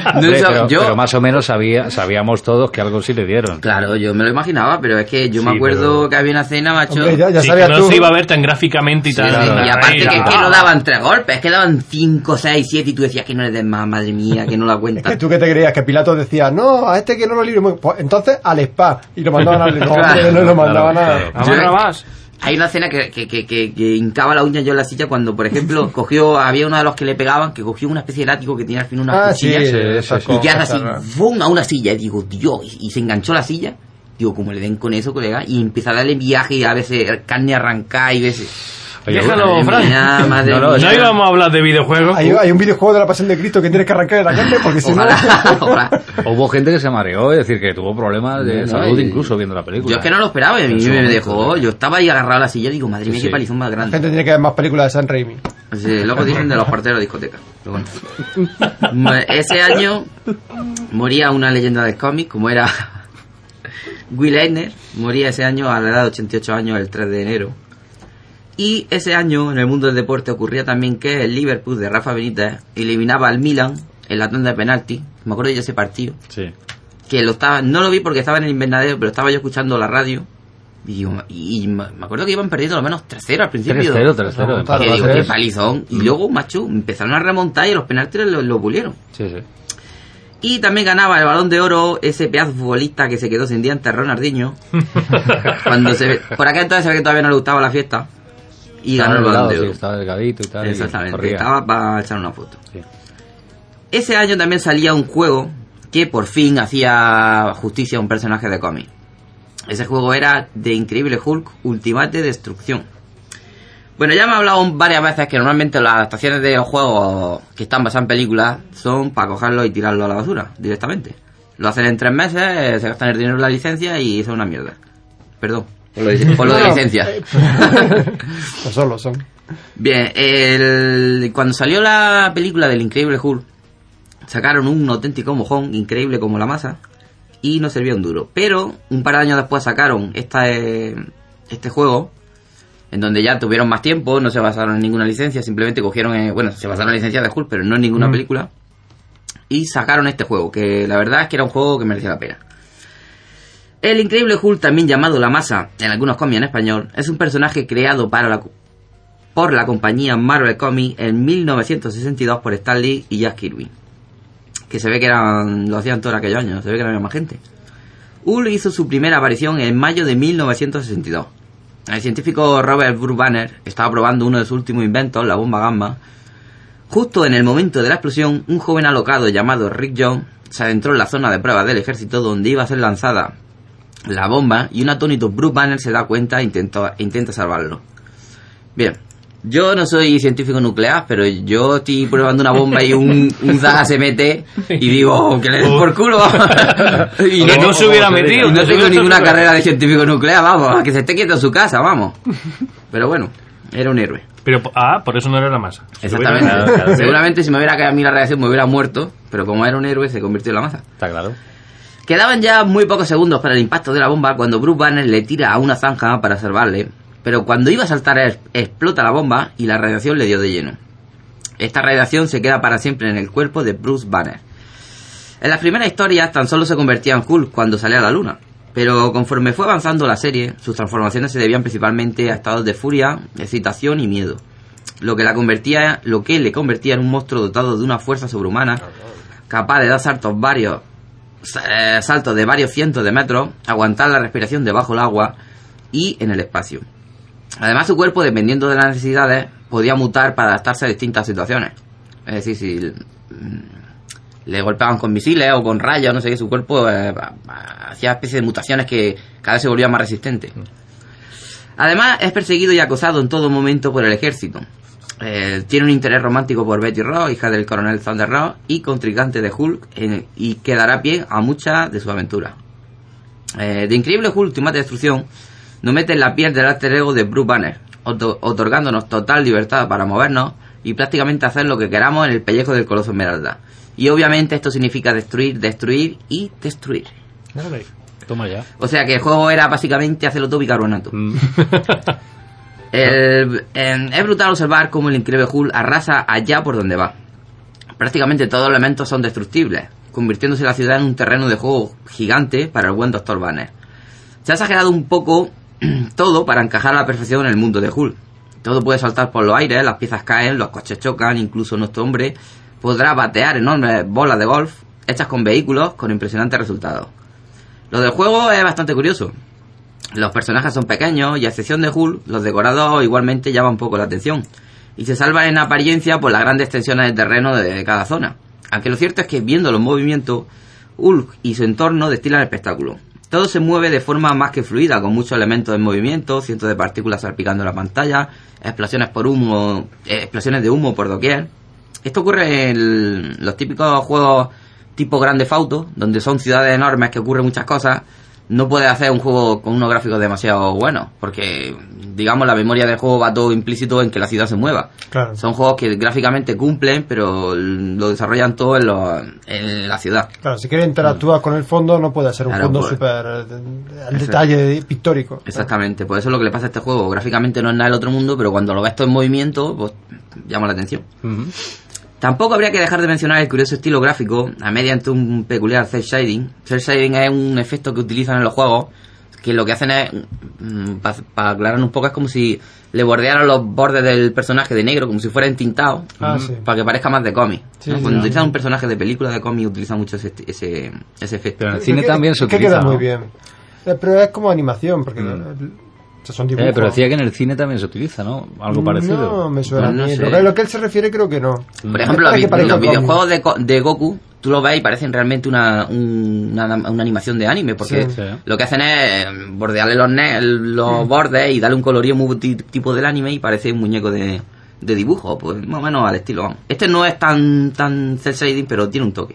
A: pero más o menos sabíamos todos que algo sí le dieron.
D: Claro, yo me lo imaginaba, pero es que yo me acuerdo que había una cena, macho.
C: Hombre, ya
B: sí,
C: sabías
B: que no se iba a ver tan gráficamente y tal.
D: Sí, y aparte que no daban 3 golpes, es que daban 5, 6, 7 y tú decías que no le des más, madre mía, que no la cuentas.
C: Es que tú que te creías que Pilato decía, no, a este que no lo libre, pues entonces al spa, y lo mandaban al no lo mandaban
B: Ahora más.
D: Hay una escena que hincaba la uña yo en la silla cuando, por ejemplo, había uno de los que le pegaban, que cogió una especie de látigo que tenía al fin unas cuchillas, y que hace así, ¡fum!, a una silla, y digo, Dios, y se enganchó la silla. Digo, como le den con eso, colega, y empieza a darle viaje, y a veces carne arrancada, y veces...
B: Déjalo, Fran. No íbamos a hablar de videojuegos.
C: Hay un videojuego de La Pasión de Cristo que tienes que arrancar de la carne, porque si no...
A: Hubo gente que se mareó, es decir, que tuvo problemas de salud incluso viendo la película.
D: Yo es que no lo esperaba, y a mí me dejó... Yo estaba ahí agarrado a la silla, y digo, madre mía, qué palizón más grande.
C: La gente tiene que ver más películas de Sam Raimi.
D: Sí, luego dicen de los porteros de discoteca. Pero bueno. Ese año moría una leyenda del cómic, como era Will Eisner. Moría ese año a la edad de 88 años, el 3 de enero. Y ese año en el mundo del deporte ocurría también que el Liverpool de Rafa Benítez eliminaba al Milan en la tanda de penalti. Me acuerdo de ese partido.
A: Sí.
D: Que no lo vi porque estaba en el invernadero, pero estaba yo escuchando la radio. Y me acuerdo que iban perdiendo al menos 3-0 al principio.
A: 3-0.
D: Y digo, qué palizón. Y luego, macho, empezaron a remontar y los penaltis lo pulieron.
A: Sí.
D: Y también ganaba el Balón de Oro ese pedazo futbolista que se quedó sin dientes, Ronaldinho. Por aquel entonces se ve que todavía no le gustaba la fiesta. Y ganó el Balón de Oro.
A: Sí, estaba delgadito y tal.
D: Exactamente, estaba para echar una foto.
A: Sí.
D: Ese año también salía un juego que por fin hacía justicia a un personaje de cómic. Ese juego era The Increíble Hulk Ultimate Destrucción. Bueno, ya me he hablado varias veces que normalmente las adaptaciones de los juegos que están basadas en películas son para cogerlos y tirarlos a la basura directamente. Lo hacen en 3 meses, se gastan el dinero en la licencia y son una mierda. Perdón, por lo de licencia.
C: Lo son.
D: Bien, cuando salió la película del Increíble Hulk, sacaron un auténtico mojón, increíble como la masa, y no servía un duro. Pero un par de años después sacaron este juego, en donde ya tuvieron más tiempo, no se basaron en ninguna licencia, simplemente cogieron, se basaron en la licencia de Hulk, pero no en ninguna película, y sacaron este juego, que la verdad es que era un juego que merecía la pena. El Increíble Hulk, también llamado La Masa, en algunos cómics en español, es un personaje creado por la compañía Marvel Comics en 1962 por Stan Lee y Jack Kirby, que se ve que lo hacían todos aquellos años, se ve que no había más gente. Hulk hizo su primera aparición en mayo de 1962. El científico Robert Bruce Banner estaba probando uno de sus últimos inventos, la bomba gamma. Justo en el momento de la explosión, un joven alocado llamado Rick Jones se adentró en la zona de pruebas del ejército donde iba a ser lanzada la bomba, y un atónito Bruce Banner se da cuenta e intenta salvarlo. Bien, yo no soy científico nuclear, pero yo estoy probando una bomba y un Zaha se mete y digo, que le den por culo. Y
B: que no se hubiera metido.
D: Y no tengo ninguna carrera de científico nuclear, vamos, a que se esté quieto en su casa, vamos. Pero bueno, era un héroe.
B: Pero, por eso no era la masa.
D: Exactamente. Claro. Seguramente si me hubiera caído a mí la radiación me hubiera muerto, pero como era un héroe se convirtió en la masa.
A: Está claro.
D: Quedaban ya muy pocos segundos para el impacto de la bomba cuando Bruce Banner le tira a una zanja para salvarle. Pero cuando iba a saltar explota la bomba y la radiación le dio de lleno. Esta radiación se queda para siempre en el cuerpo de Bruce Banner. En las primeras historias tan solo se convertía en Hulk cuando salía a la luna. Pero conforme fue avanzando la serie, sus transformaciones se debían principalmente a estados de furia, excitación y miedo. Lo que le convertía en un monstruo dotado de una fuerza sobrehumana, capaz de dar saltos de varios cientos de metros, aguantar la respiración debajo del agua y en el espacio. Además, su cuerpo, dependiendo de las necesidades, podía mutar para adaptarse a distintas situaciones. Es decir, si le golpeaban con misiles o con rayos, no sé qué, su cuerpo hacía especies de mutaciones que cada vez se volvía más resistente. Además, es perseguido y acosado en todo momento por el ejército. Tiene un interés romántico por Betty Ross, hija del coronel Thunder Ross y contrincante de Hulk, y que dará pie a muchas de sus aventuras. De Increíble Hulk Ultimate Destrucción nos mete en la piel del alter ego de Bruce Banner, otorgándonos total libertad para movernos y prácticamente hacer lo que queramos en el pellejo del Coloso Esmeralda. Y obviamente esto significa destruir y destruir.
A: Vale. Toma ya.
D: O sea que el juego era básicamente hacerlo todo bicarbonato. Es brutal observar cómo el Increíble Hulk arrasa allá por donde va. Prácticamente todos los elementos son destructibles, convirtiéndose la ciudad en un terreno de juego gigante para el buen Dr. Banner. Se ha exagerado un poco todo para encajar a la perfección en el mundo de Hulk. Todo puede saltar por los aires, las piezas caen, los coches chocan, incluso nuestro hombre podrá batear enormes bolas de golf hechas con vehículos con impresionantes resultados. Lo del juego es bastante curioso. Los personajes son pequeños y a excepción de Hulk, los decorados igualmente llaman un poco la atención y se salvan en apariencia por las grandes extensiones de terreno de cada zona. Aunque lo cierto es que viendo los movimientos, Hulk y su entorno destilan espectáculo. Todo se mueve de forma más que fluida, con muchos elementos en movimiento, cientos de partículas salpicando la pantalla, explosiones de humo por doquier. Esto ocurre en los típicos juegos tipo Grand Theft Auto, donde son ciudades enormes que ocurren muchas cosas. No puedes hacer un juego con unos gráficos demasiado buenos, porque, digamos, la memoria del juego va todo implícito en que la ciudad se mueva. Claro. Son juegos que gráficamente cumplen, pero lo desarrollan todo en la ciudad.
C: Claro, si quieres interactuar con el fondo, no puede ser un fondo súper al detalle pictórico.
D: Exactamente, pues eso es lo que le pasa a este juego. Gráficamente no es nada del otro mundo, pero cuando lo ves todo en movimiento, pues llama la atención. Tampoco habría que dejar de mencionar el curioso estilo gráfico mediante un peculiar cel shading. Cel shading es un efecto que utilizan en los juegos, que lo que hacen es, para aclarar un poco, es como si le bordearan los bordes del personaje de negro, como si fuera entintado, para que parezca más de cómic. Sí, ¿no? Cuando utilizan un personaje de película de cómic, utilizan mucho ese efecto.
A: Pero en el cine también se utiliza.
C: Que queda muy bien. Pero es como animación, porque son dibujos.
A: Pero decía que en el cine también se utiliza, ¿no? Algo parecido.
C: No, me suena.
D: No sé.
C: Lo que él se refiere creo que no.
D: Por ejemplo, los videojuegos de Goku tú lo ves y parecen realmente una animación de anime, porque
A: Sí.
D: lo que hacen es bordearle los bordes y darle un colorío muy tipo del anime y parece un muñeco de dibujo, pues más o menos al estilo, vamos. Este no es tan cel shading, pero tiene un toque.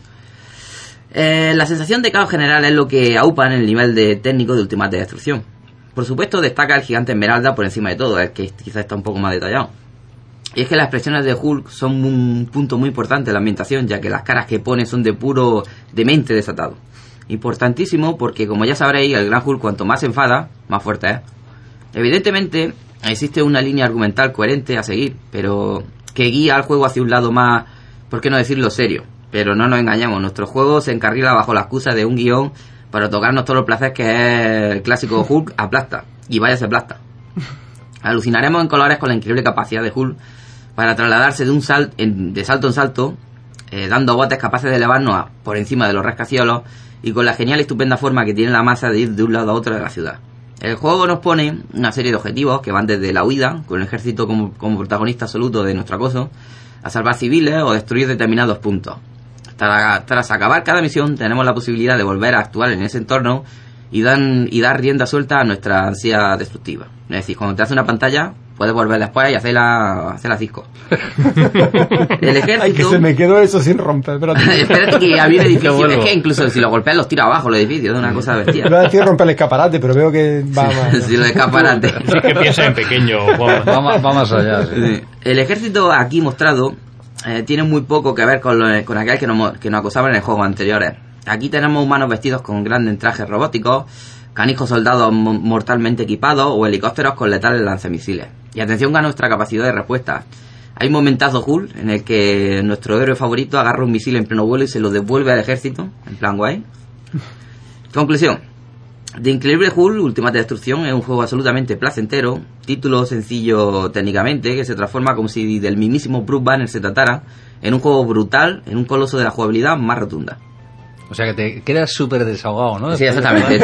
D: La sensación de caos general es lo que aupa en el nivel de técnico de Ultimate Destrucción. Por supuesto destaca el gigante Esmeralda por encima de todo, el que quizás está un poco más detallado. Y es que las expresiones de Hulk son un punto muy importante en la ambientación, ya que las caras que pone son de puro demente desatado. Importantísimo porque, como ya sabréis, el gran Hulk cuanto más se enfada, más fuerte es. Evidentemente existe una línea argumental coherente a seguir, pero que guía al juego hacia un lado más, por qué no decirlo, serio. Pero no nos engañamos, nuestro juego se encarrila bajo la excusa de un guión para tocarnos todos los placeres que es el clásico Hulk aplasta, y vaya se aplasta. Alucinaremos en colores con la increíble capacidad de Hulk para trasladarse de salto en salto, dando botes capaces de elevarnos por encima de los rascacielos y con la genial y estupenda forma que tiene la masa de ir de un lado a otro de la ciudad. El juego nos pone una serie de objetivos que van desde la huida, con el ejército como protagonista absoluto de nuestro acoso, a salvar civiles o destruir determinados puntos. Tras acabar cada misión tenemos la posibilidad de volver a actuar en ese entorno y dar rienda suelta a nuestra ansia destructiva. Es decir, cuando te hace una pantalla puedes volver después y hacer la cisco. El ejército...
C: Ay, que se me quedó eso sin romper.
D: Espérate que había un edificio. Es que incluso si lo golpeas los tira abajo los edificios. Es una cosa bestia.
C: Iba a decir romper el escaparate, pero veo que va más.
D: Sí, lo de escaparate.
B: Sí que piensa en pequeño, Juan.
A: Va más allá. Sí.
D: El ejército aquí mostrado tiene muy poco que ver con aquel que nos acosaba en el juego anteriores. Aquí tenemos humanos vestidos con grandes trajes robóticos, canijos soldados mortalmente equipados o helicópteros con letales lanzamisiles. Y atención a nuestra capacidad de respuesta. Hay un momentazo Hulk en el que nuestro héroe favorito agarra un misil en pleno vuelo y se lo devuelve al ejército, en plan guay. Conclusión. The Increíble Hulk Ultimate Destrucción es un juego absolutamente placentero, título sencillo técnicamente, que se transforma como si del mismísimo Bruce Banner se tratara, en un juego brutal, en un coloso de la jugabilidad más rotunda.
A: O sea que te quedas súper desahogado, ¿no?
D: Sí, exactamente.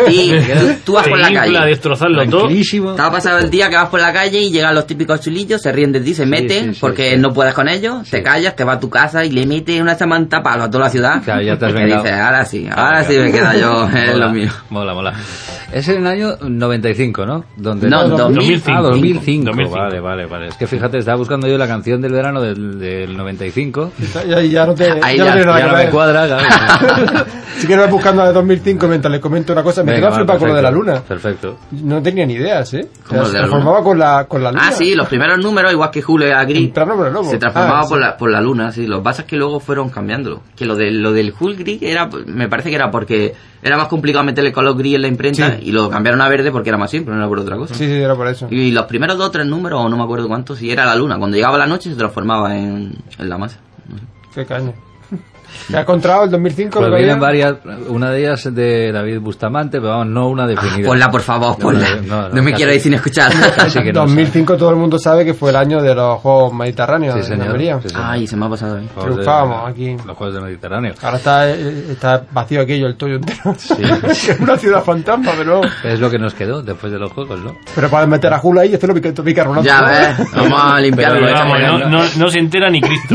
D: Tú vas por la calle.
B: A destrozarlo todo.
D: Estaba pasado el día que vas por la calle y llegan los típicos chulillos, se ríen de ti, se meten, porque no puedes con ellos, te callas, te vas a tu casa y le metes una chamanta palo a toda la ciudad.
A: Claro, ya te has
D: y
A: vengado.
D: dices, ahora sí me queda yo en lo mío.
A: Mola. Es en el año 95, ¿no?
D: No, 2005.
A: Ah, 2005.
B: 2005.
A: Vale. Es que fíjate, estaba buscando yo la canción del verano del 95.
C: Ya no te.
D: Ahí
C: ya no
D: ya
C: tiene nada
A: Ya
C: que
A: no me
C: ver.
A: cuadra, claro.
C: Si quieres vas buscando la de 2005 mientras le comento una cosa, me quedo flipado con lo de la luna.
A: Perfecto.
C: No tenía ni ideas, ¿eh?
D: ¿Cómo lo de
C: Se
D: la luna?
C: transformaba con la luna.
D: Ah, sí, los primeros números, igual que Julio era gris,
C: Temprano por el lobo.
D: se transformaba
C: Ah, sí.
D: por la luna, sí. Lo que pasa es que luego fueron cambiándolo. Que lo del Hulk gris me parece que era porque era más complicado meterle color gris en la imprenta
C: Sí.
D: y lo cambiaron a verde porque era más simple, no era por otra cosa.
C: Sí, era por eso.
D: Y los primeros 2 o 3 números, o no me acuerdo cuántos, si era la luna. Cuando llegaba la noche se transformaba en la masa.
C: Qué caña. ¿Te has encontrado el 2005?
A: Pues
C: lo que
A: vienen
C: había?
A: varias, una de ellas de David Bustamante, pero vamos, no una definida.
D: Ponla, por favor, ponla. No me
A: casi-
D: quiero ir sin escuchar.
A: Así que no
C: 2005 todo el mundo sabe que fue el año de los Juegos Mediterráneos
A: Sí,
C: en
A: señor.
C: Almería.
A: Sí, señor.
D: Ay, se me ha pasado ahí.
A: Los juegos
C: Triunfábamos aquí.
A: Los Juegos del Mediterráneo.
C: Ahora está vacío aquello, el Toyo entero.
A: Sí.
C: Es una ciudad fantasma, pero
A: Es lo que nos quedó después de los Juegos, ¿no?
C: puedes meter a Hula ahí y hacerlo pica rolando.
D: Ya ves, vamos a limpiarlo.
A: Pero
B: Vamos, no se entera ni Cristo.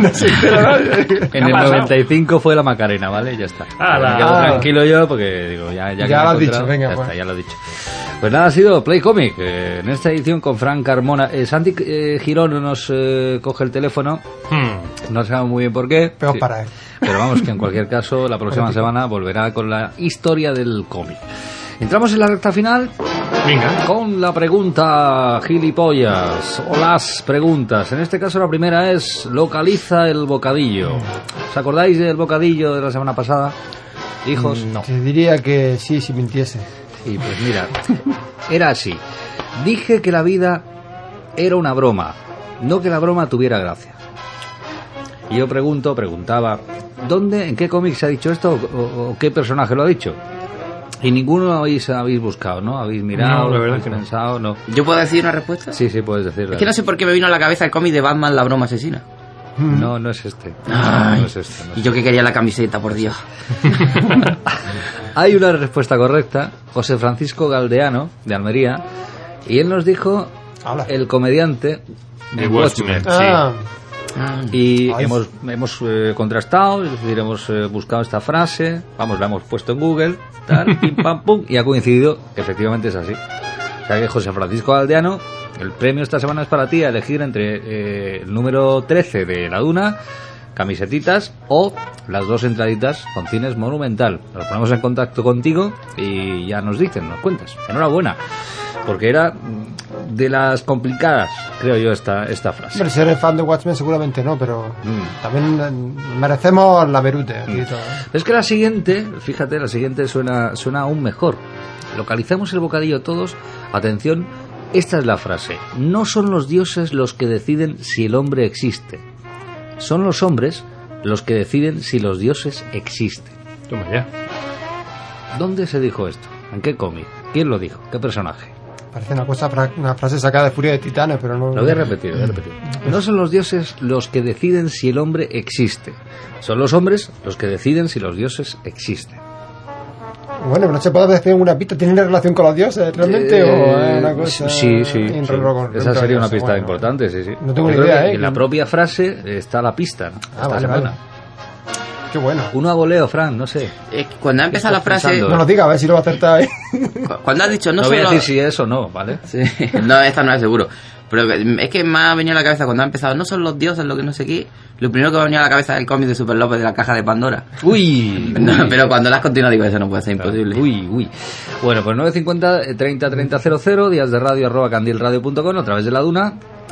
A: En el
B: pasado?
A: 95 fue la Macarena, ¿vale? Ya está. Me quedo tranquilo yo porque digo, ya que
C: Ya
A: me he
C: lo has
A: encontrado,
C: dicho, venga,
A: ya
C: pues.
A: está, ya lo he dicho. Pues nada, ha sido Play Comic en esta edición con Fran Carmona. Santi Girón nos coge el teléfono, no sabemos muy bien por qué.
C: Pero
A: Sí.
C: para él.
A: Pero vamos, que en cualquier caso la próxima semana volverá con la historia del cómic. Entramos en la recta final
B: Venga.
A: con la pregunta gilipollas o las preguntas. En este caso la primera es: localiza el bocadillo. ¿Os acordáis del bocadillo de la semana pasada? Hijos.
C: No. Te diría que sí, si mintiese.
A: Sí, pues mira, era así. Dije que la vida era una broma, no que la broma tuviera gracia. Y yo preguntaba, ¿dónde, en qué cómic se ha dicho esto o qué personaje lo ha dicho? Y ninguno habéis buscado, ¿no? ¿Habéis mirado?
B: No, la verdad
A: habéis
B: que no.
A: pensado? No.
D: ¿Yo puedo decir una respuesta?
A: Sí, puedes decirlo.
D: Es que no sé por qué me vino a la cabeza el cómic de Batman, la broma asesina.
A: No, no es este.
D: Ay.
A: No es este. No es
D: Y yo que quería la camiseta, por Dios.
A: Hay una respuesta correcta, José Francisco Galdeano, de Almería, y él nos dijo
C: Habla.
A: el comediante
B: De Watchmen.
C: Ah,
A: Y
C: Ay.
A: hemos contrastado, es decir, hemos buscado esta frase, vamos, la hemos puesto en Google, tal, pim, pam, pum, y ha coincidido, efectivamente es así. O sea que José Francisco Aldeano, el premio esta semana es para ti, a elegir entre el número 13 de La Duna, camisetitas, o las 2 entraditas con Cines Monumental. Nos ponemos en contacto contigo y ya nos dicen, nos cuentas. Enhorabuena, porque era de las complicadas, creo yo, esta frase.
C: Hombre, si eres fan de Watchmen seguramente no, pero también merecemos la Berute. Aquí todo.
A: Es que la siguiente, fíjate, la siguiente suena aún mejor. Localicemos el bocadillo todos. Atención, esta es la frase. No son los dioses los que deciden si el hombre existe. Son los hombres los que deciden si los dioses existen.
B: Toma ya.
A: ¿Dónde se dijo esto? ¿En qué cómic? ¿Quién lo dijo? ¿Qué personaje?
C: Parece una frase sacada de Furia de Titanes, pero no...
A: Lo voy a repetir, No son los dioses los que deciden si el hombre existe. Son los hombres los que deciden si los dioses existen.
C: Bueno, pero no se puede decir una pista. ¿Tiene relación con los dioses realmente o es una cosa...?
A: Sí. Esa sería una pista
C: Bueno,
A: importante, sí.
C: No tengo
A: Yo
C: ni
A: creo
C: idea,
A: que en la propia frase está la pista, ¿no? Esta
C: vale,
A: semana.
C: vale. Qué bueno.
A: Uno a voleo, Fran, no sé.
D: Cuando ha empezado la frase...
A: pensando?
C: No lo diga, a ver si lo va a acertar ahí.
D: Cuando has dicho no,
A: No voy a
D: solo...
A: decir si es o no, ¿vale?
D: Sí, no, esta no es seguro. Pero es que me ha venido a la cabeza cuando ha empezado, no son los dioses lo que no sé qué. Lo primero que me ha venido a la cabeza es el cómic de Super López de la caja de Pandora.
A: Uy.
D: No, pero cuando la has continuado digo, eso no puede ser imposible.
A: Uy. Bueno, pues 950 30 30 00, días de radio @candilradio.com, a través de La Duna.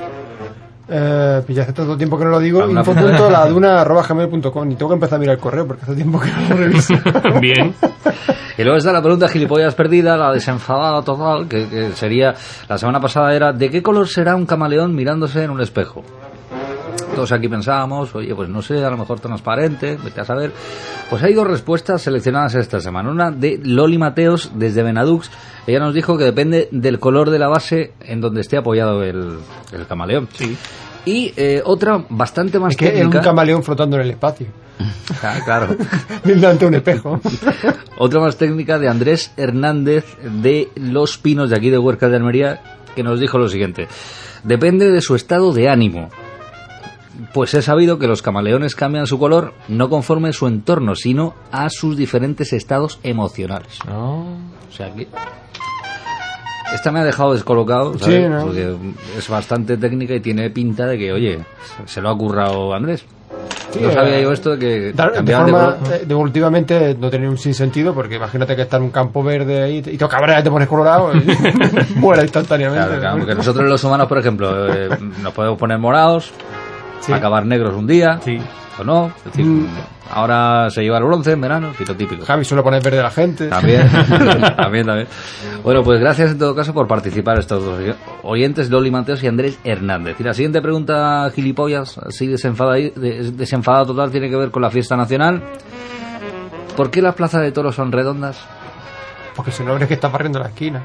C: Pues ya hace tanto tiempo que no lo digo.
A: Alguna-
C: info.laduna@gmail.com. Y tengo que empezar a mirar el correo porque hace tiempo que no lo reviso.
B: Bien.
A: Y luego está la pregunta gilipollas perdida, la desenfadada total, que sería, la semana pasada era, ¿de qué color será un camaleón mirándose en un espejo? Todos aquí pensábamos, oye, pues no sé, a lo mejor transparente, vete a saber. Pues hay 2 respuestas seleccionadas esta semana. Una de Loli Mateos, desde Benadux. Ella nos dijo que depende del color de la base en donde esté apoyado el camaleón.
B: Sí.
A: Y otra bastante más
C: Es que es un
A: técnica.
C: camaleón flotando en el espacio.
A: Ah, claro.
C: Mirando ante un espejo.
A: Otra más técnica de Andrés Hernández de Los Pinos, de aquí de Huerca de Almería, que nos dijo lo siguiente. Depende de su estado de ánimo. Pues he sabido que los camaleones cambian su color no conforme a su entorno, sino a sus diferentes estados emocionales. O sea que... Esta me ha dejado descolocado, ¿sabes?
C: Sí, ¿no?
A: Porque es bastante técnica y tiene pinta de que, oye, se lo ha currado Andrés.
C: Sí,
A: No sabía yo esto de que
C: De
A: cambiaban de
C: forma,
A: color.
C: devolutivamente no tiene un sinsentido, porque imagínate que está en un campo verde ahí y te cabreas y te pones colorado y muera instantáneamente.
A: Claro, porque nosotros los humanos, por ejemplo, nos podemos poner morados,
C: Sí.
A: acabar negros un día,
B: Sí.
A: o no. Es decir, ahora se lleva el bronce en verano, lo típico.
C: Javi suele poner verde a la gente.
A: También, también. Bueno, pues gracias en todo caso por participar estos 2 oyentes, Loli Mateos y Andrés Hernández. Y la siguiente pregunta, gilipollas, así desenfadada total, tiene que ver con la fiesta nacional. ¿Por qué las plazas de toros son redondas?
C: Porque si no, ves que está barriendo la esquina.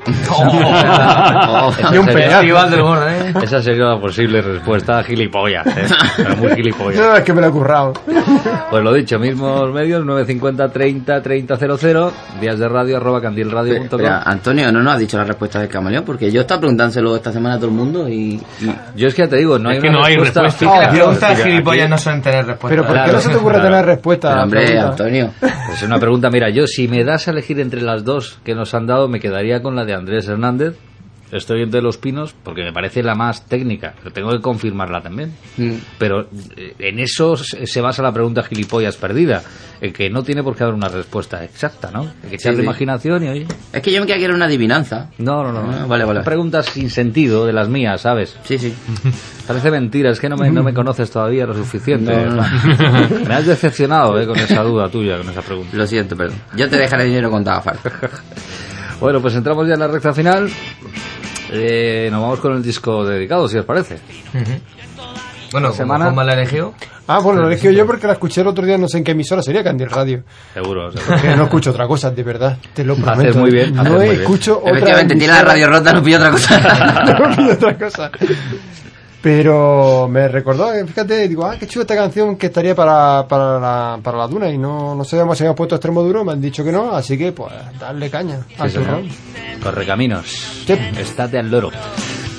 A: Esa
C: Y un
A: sería-
C: pedazo.
F: Festival del humor, ¿eh?
A: Esa sería la posible respuesta, gilipollas, pero muy gilipollas.
C: No, es que me lo he currado.
A: Pues lo dicho, mismos medios, 950 30 30 00, días de radio @candilradio.com.
D: Espera, Antonio, no nos has dicho la respuesta del camaleón, porque yo estaba preguntándoselo esta semana a todo el mundo y
A: Yo es que ya te digo, no
B: Es
A: hay
B: que
A: una
B: no hay respuesta.
F: Las
A: fija.
F: preguntas
A: Aquí-
F: gilipollas no suelen tener respuesta.
C: Pero ¿por qué
A: Claro,
C: no se te ocurre
A: claro.
C: tener respuesta?
D: Pero,
C: a la
D: hombre,
C: pregunta?
D: Antonio.
A: Es una pregunta, mira, yo si me das a elegir entre las 2 que nos han dado, me quedaría con la de Andrés Hernández. Estoy entre Los Pinos porque me parece la más técnica, pero tengo que confirmarla también. Pero en eso se basa la pregunta gilipollas perdida, en que no tiene por qué haber una respuesta exacta, ¿no? Hay que echarle
D: sí.
A: imaginación y oye...
D: Es que yo me creía que era una adivinanza.
A: No.
D: Ah, vale.
A: Son preguntas sin sentido de las mías, ¿sabes?
D: Sí.
A: Parece mentira, es que no me conoces todavía lo suficiente.
D: No.
A: Me has decepcionado con esa duda tuya, con esa pregunta.
D: Lo siento, perdón. Yo te dejaré dinero con Tagafar.
A: Bueno, pues entramos ya en la recta final. Nos vamos con el disco dedicado, si os parece.
F: Bueno,
A: semana-
F: como la elegido.
C: Bueno, lo elegí yo porque la escuché el otro día, no sé en qué emisora sería, Candil Radio.
A: Seguro.
C: Que no escucho otra cosa, de verdad. Te lo
A: Haces
C: prometo.
A: muy bien, haces
C: No
A: muy bien.
C: escucho otra
D: Efectivamente, tiene la
C: emisora.
D: radio rota, no pillo otra cosa.
C: No pillo otra cosa. Pero me recordó, fíjate, digo, qué chula esta canción que estaría para la Duna y no sabíamos si habíamos puesto Extremo Duro, me han dicho que no, así que pues darle caña al
A: Sí, señor.
C: turrón.
A: Correcaminos.
C: Sí.
A: Estate al loro.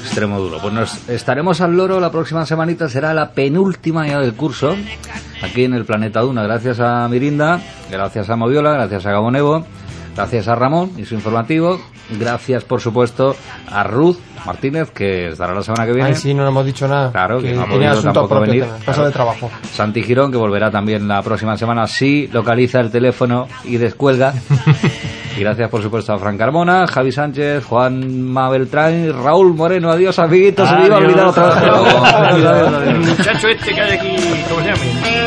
A: extremo duro. Pues nos estaremos al loro la próxima semanita, será la penúltima ya del curso, aquí en el Planeta Duna. Gracias a Mirinda, gracias a Moviola, gracias a Gabonevo, gracias a Ramón y su informativo, gracias por supuesto a Ruth Martínez, que estará la semana que viene.
C: Ay, sí, no le hemos dicho nada.
A: Claro, que no ha
C: tiene
A: podido
C: asuntos
A: tampoco
C: propios,
A: venir.
C: cosas de trabajo.
A: Santi Girón, que volverá también la próxima semana, si localiza el teléfono y descuelga. Y gracias por supuesto a Fran Carmona, Javi Sánchez, Juanma Beltrán y Raúl Moreno. Adiós, amiguitos, se me iba a olvidar otra vez. Adiós.
B: El muchacho este que hay aquí, ¿cómo se llama?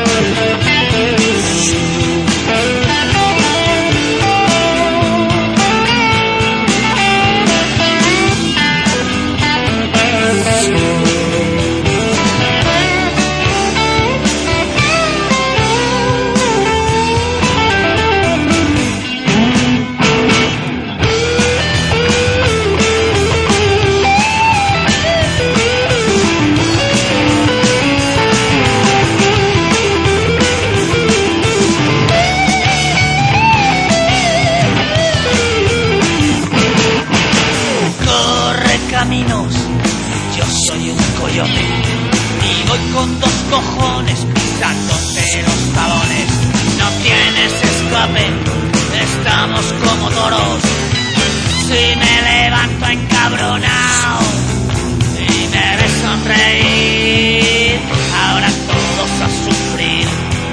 G: Yo soy un coyote y voy con 2 cojones pisándote los talones. No tienes escape, estamos como toros. Si me levanto encabronado y me ves sonreír, ahora todos a sufrir.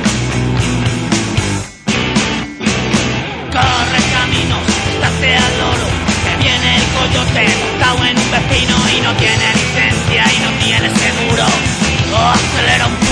G: Corre caminos, date al loro, que viene el coyote montado en un vecino y no tiene licencia y no tiene seguro. Acelera un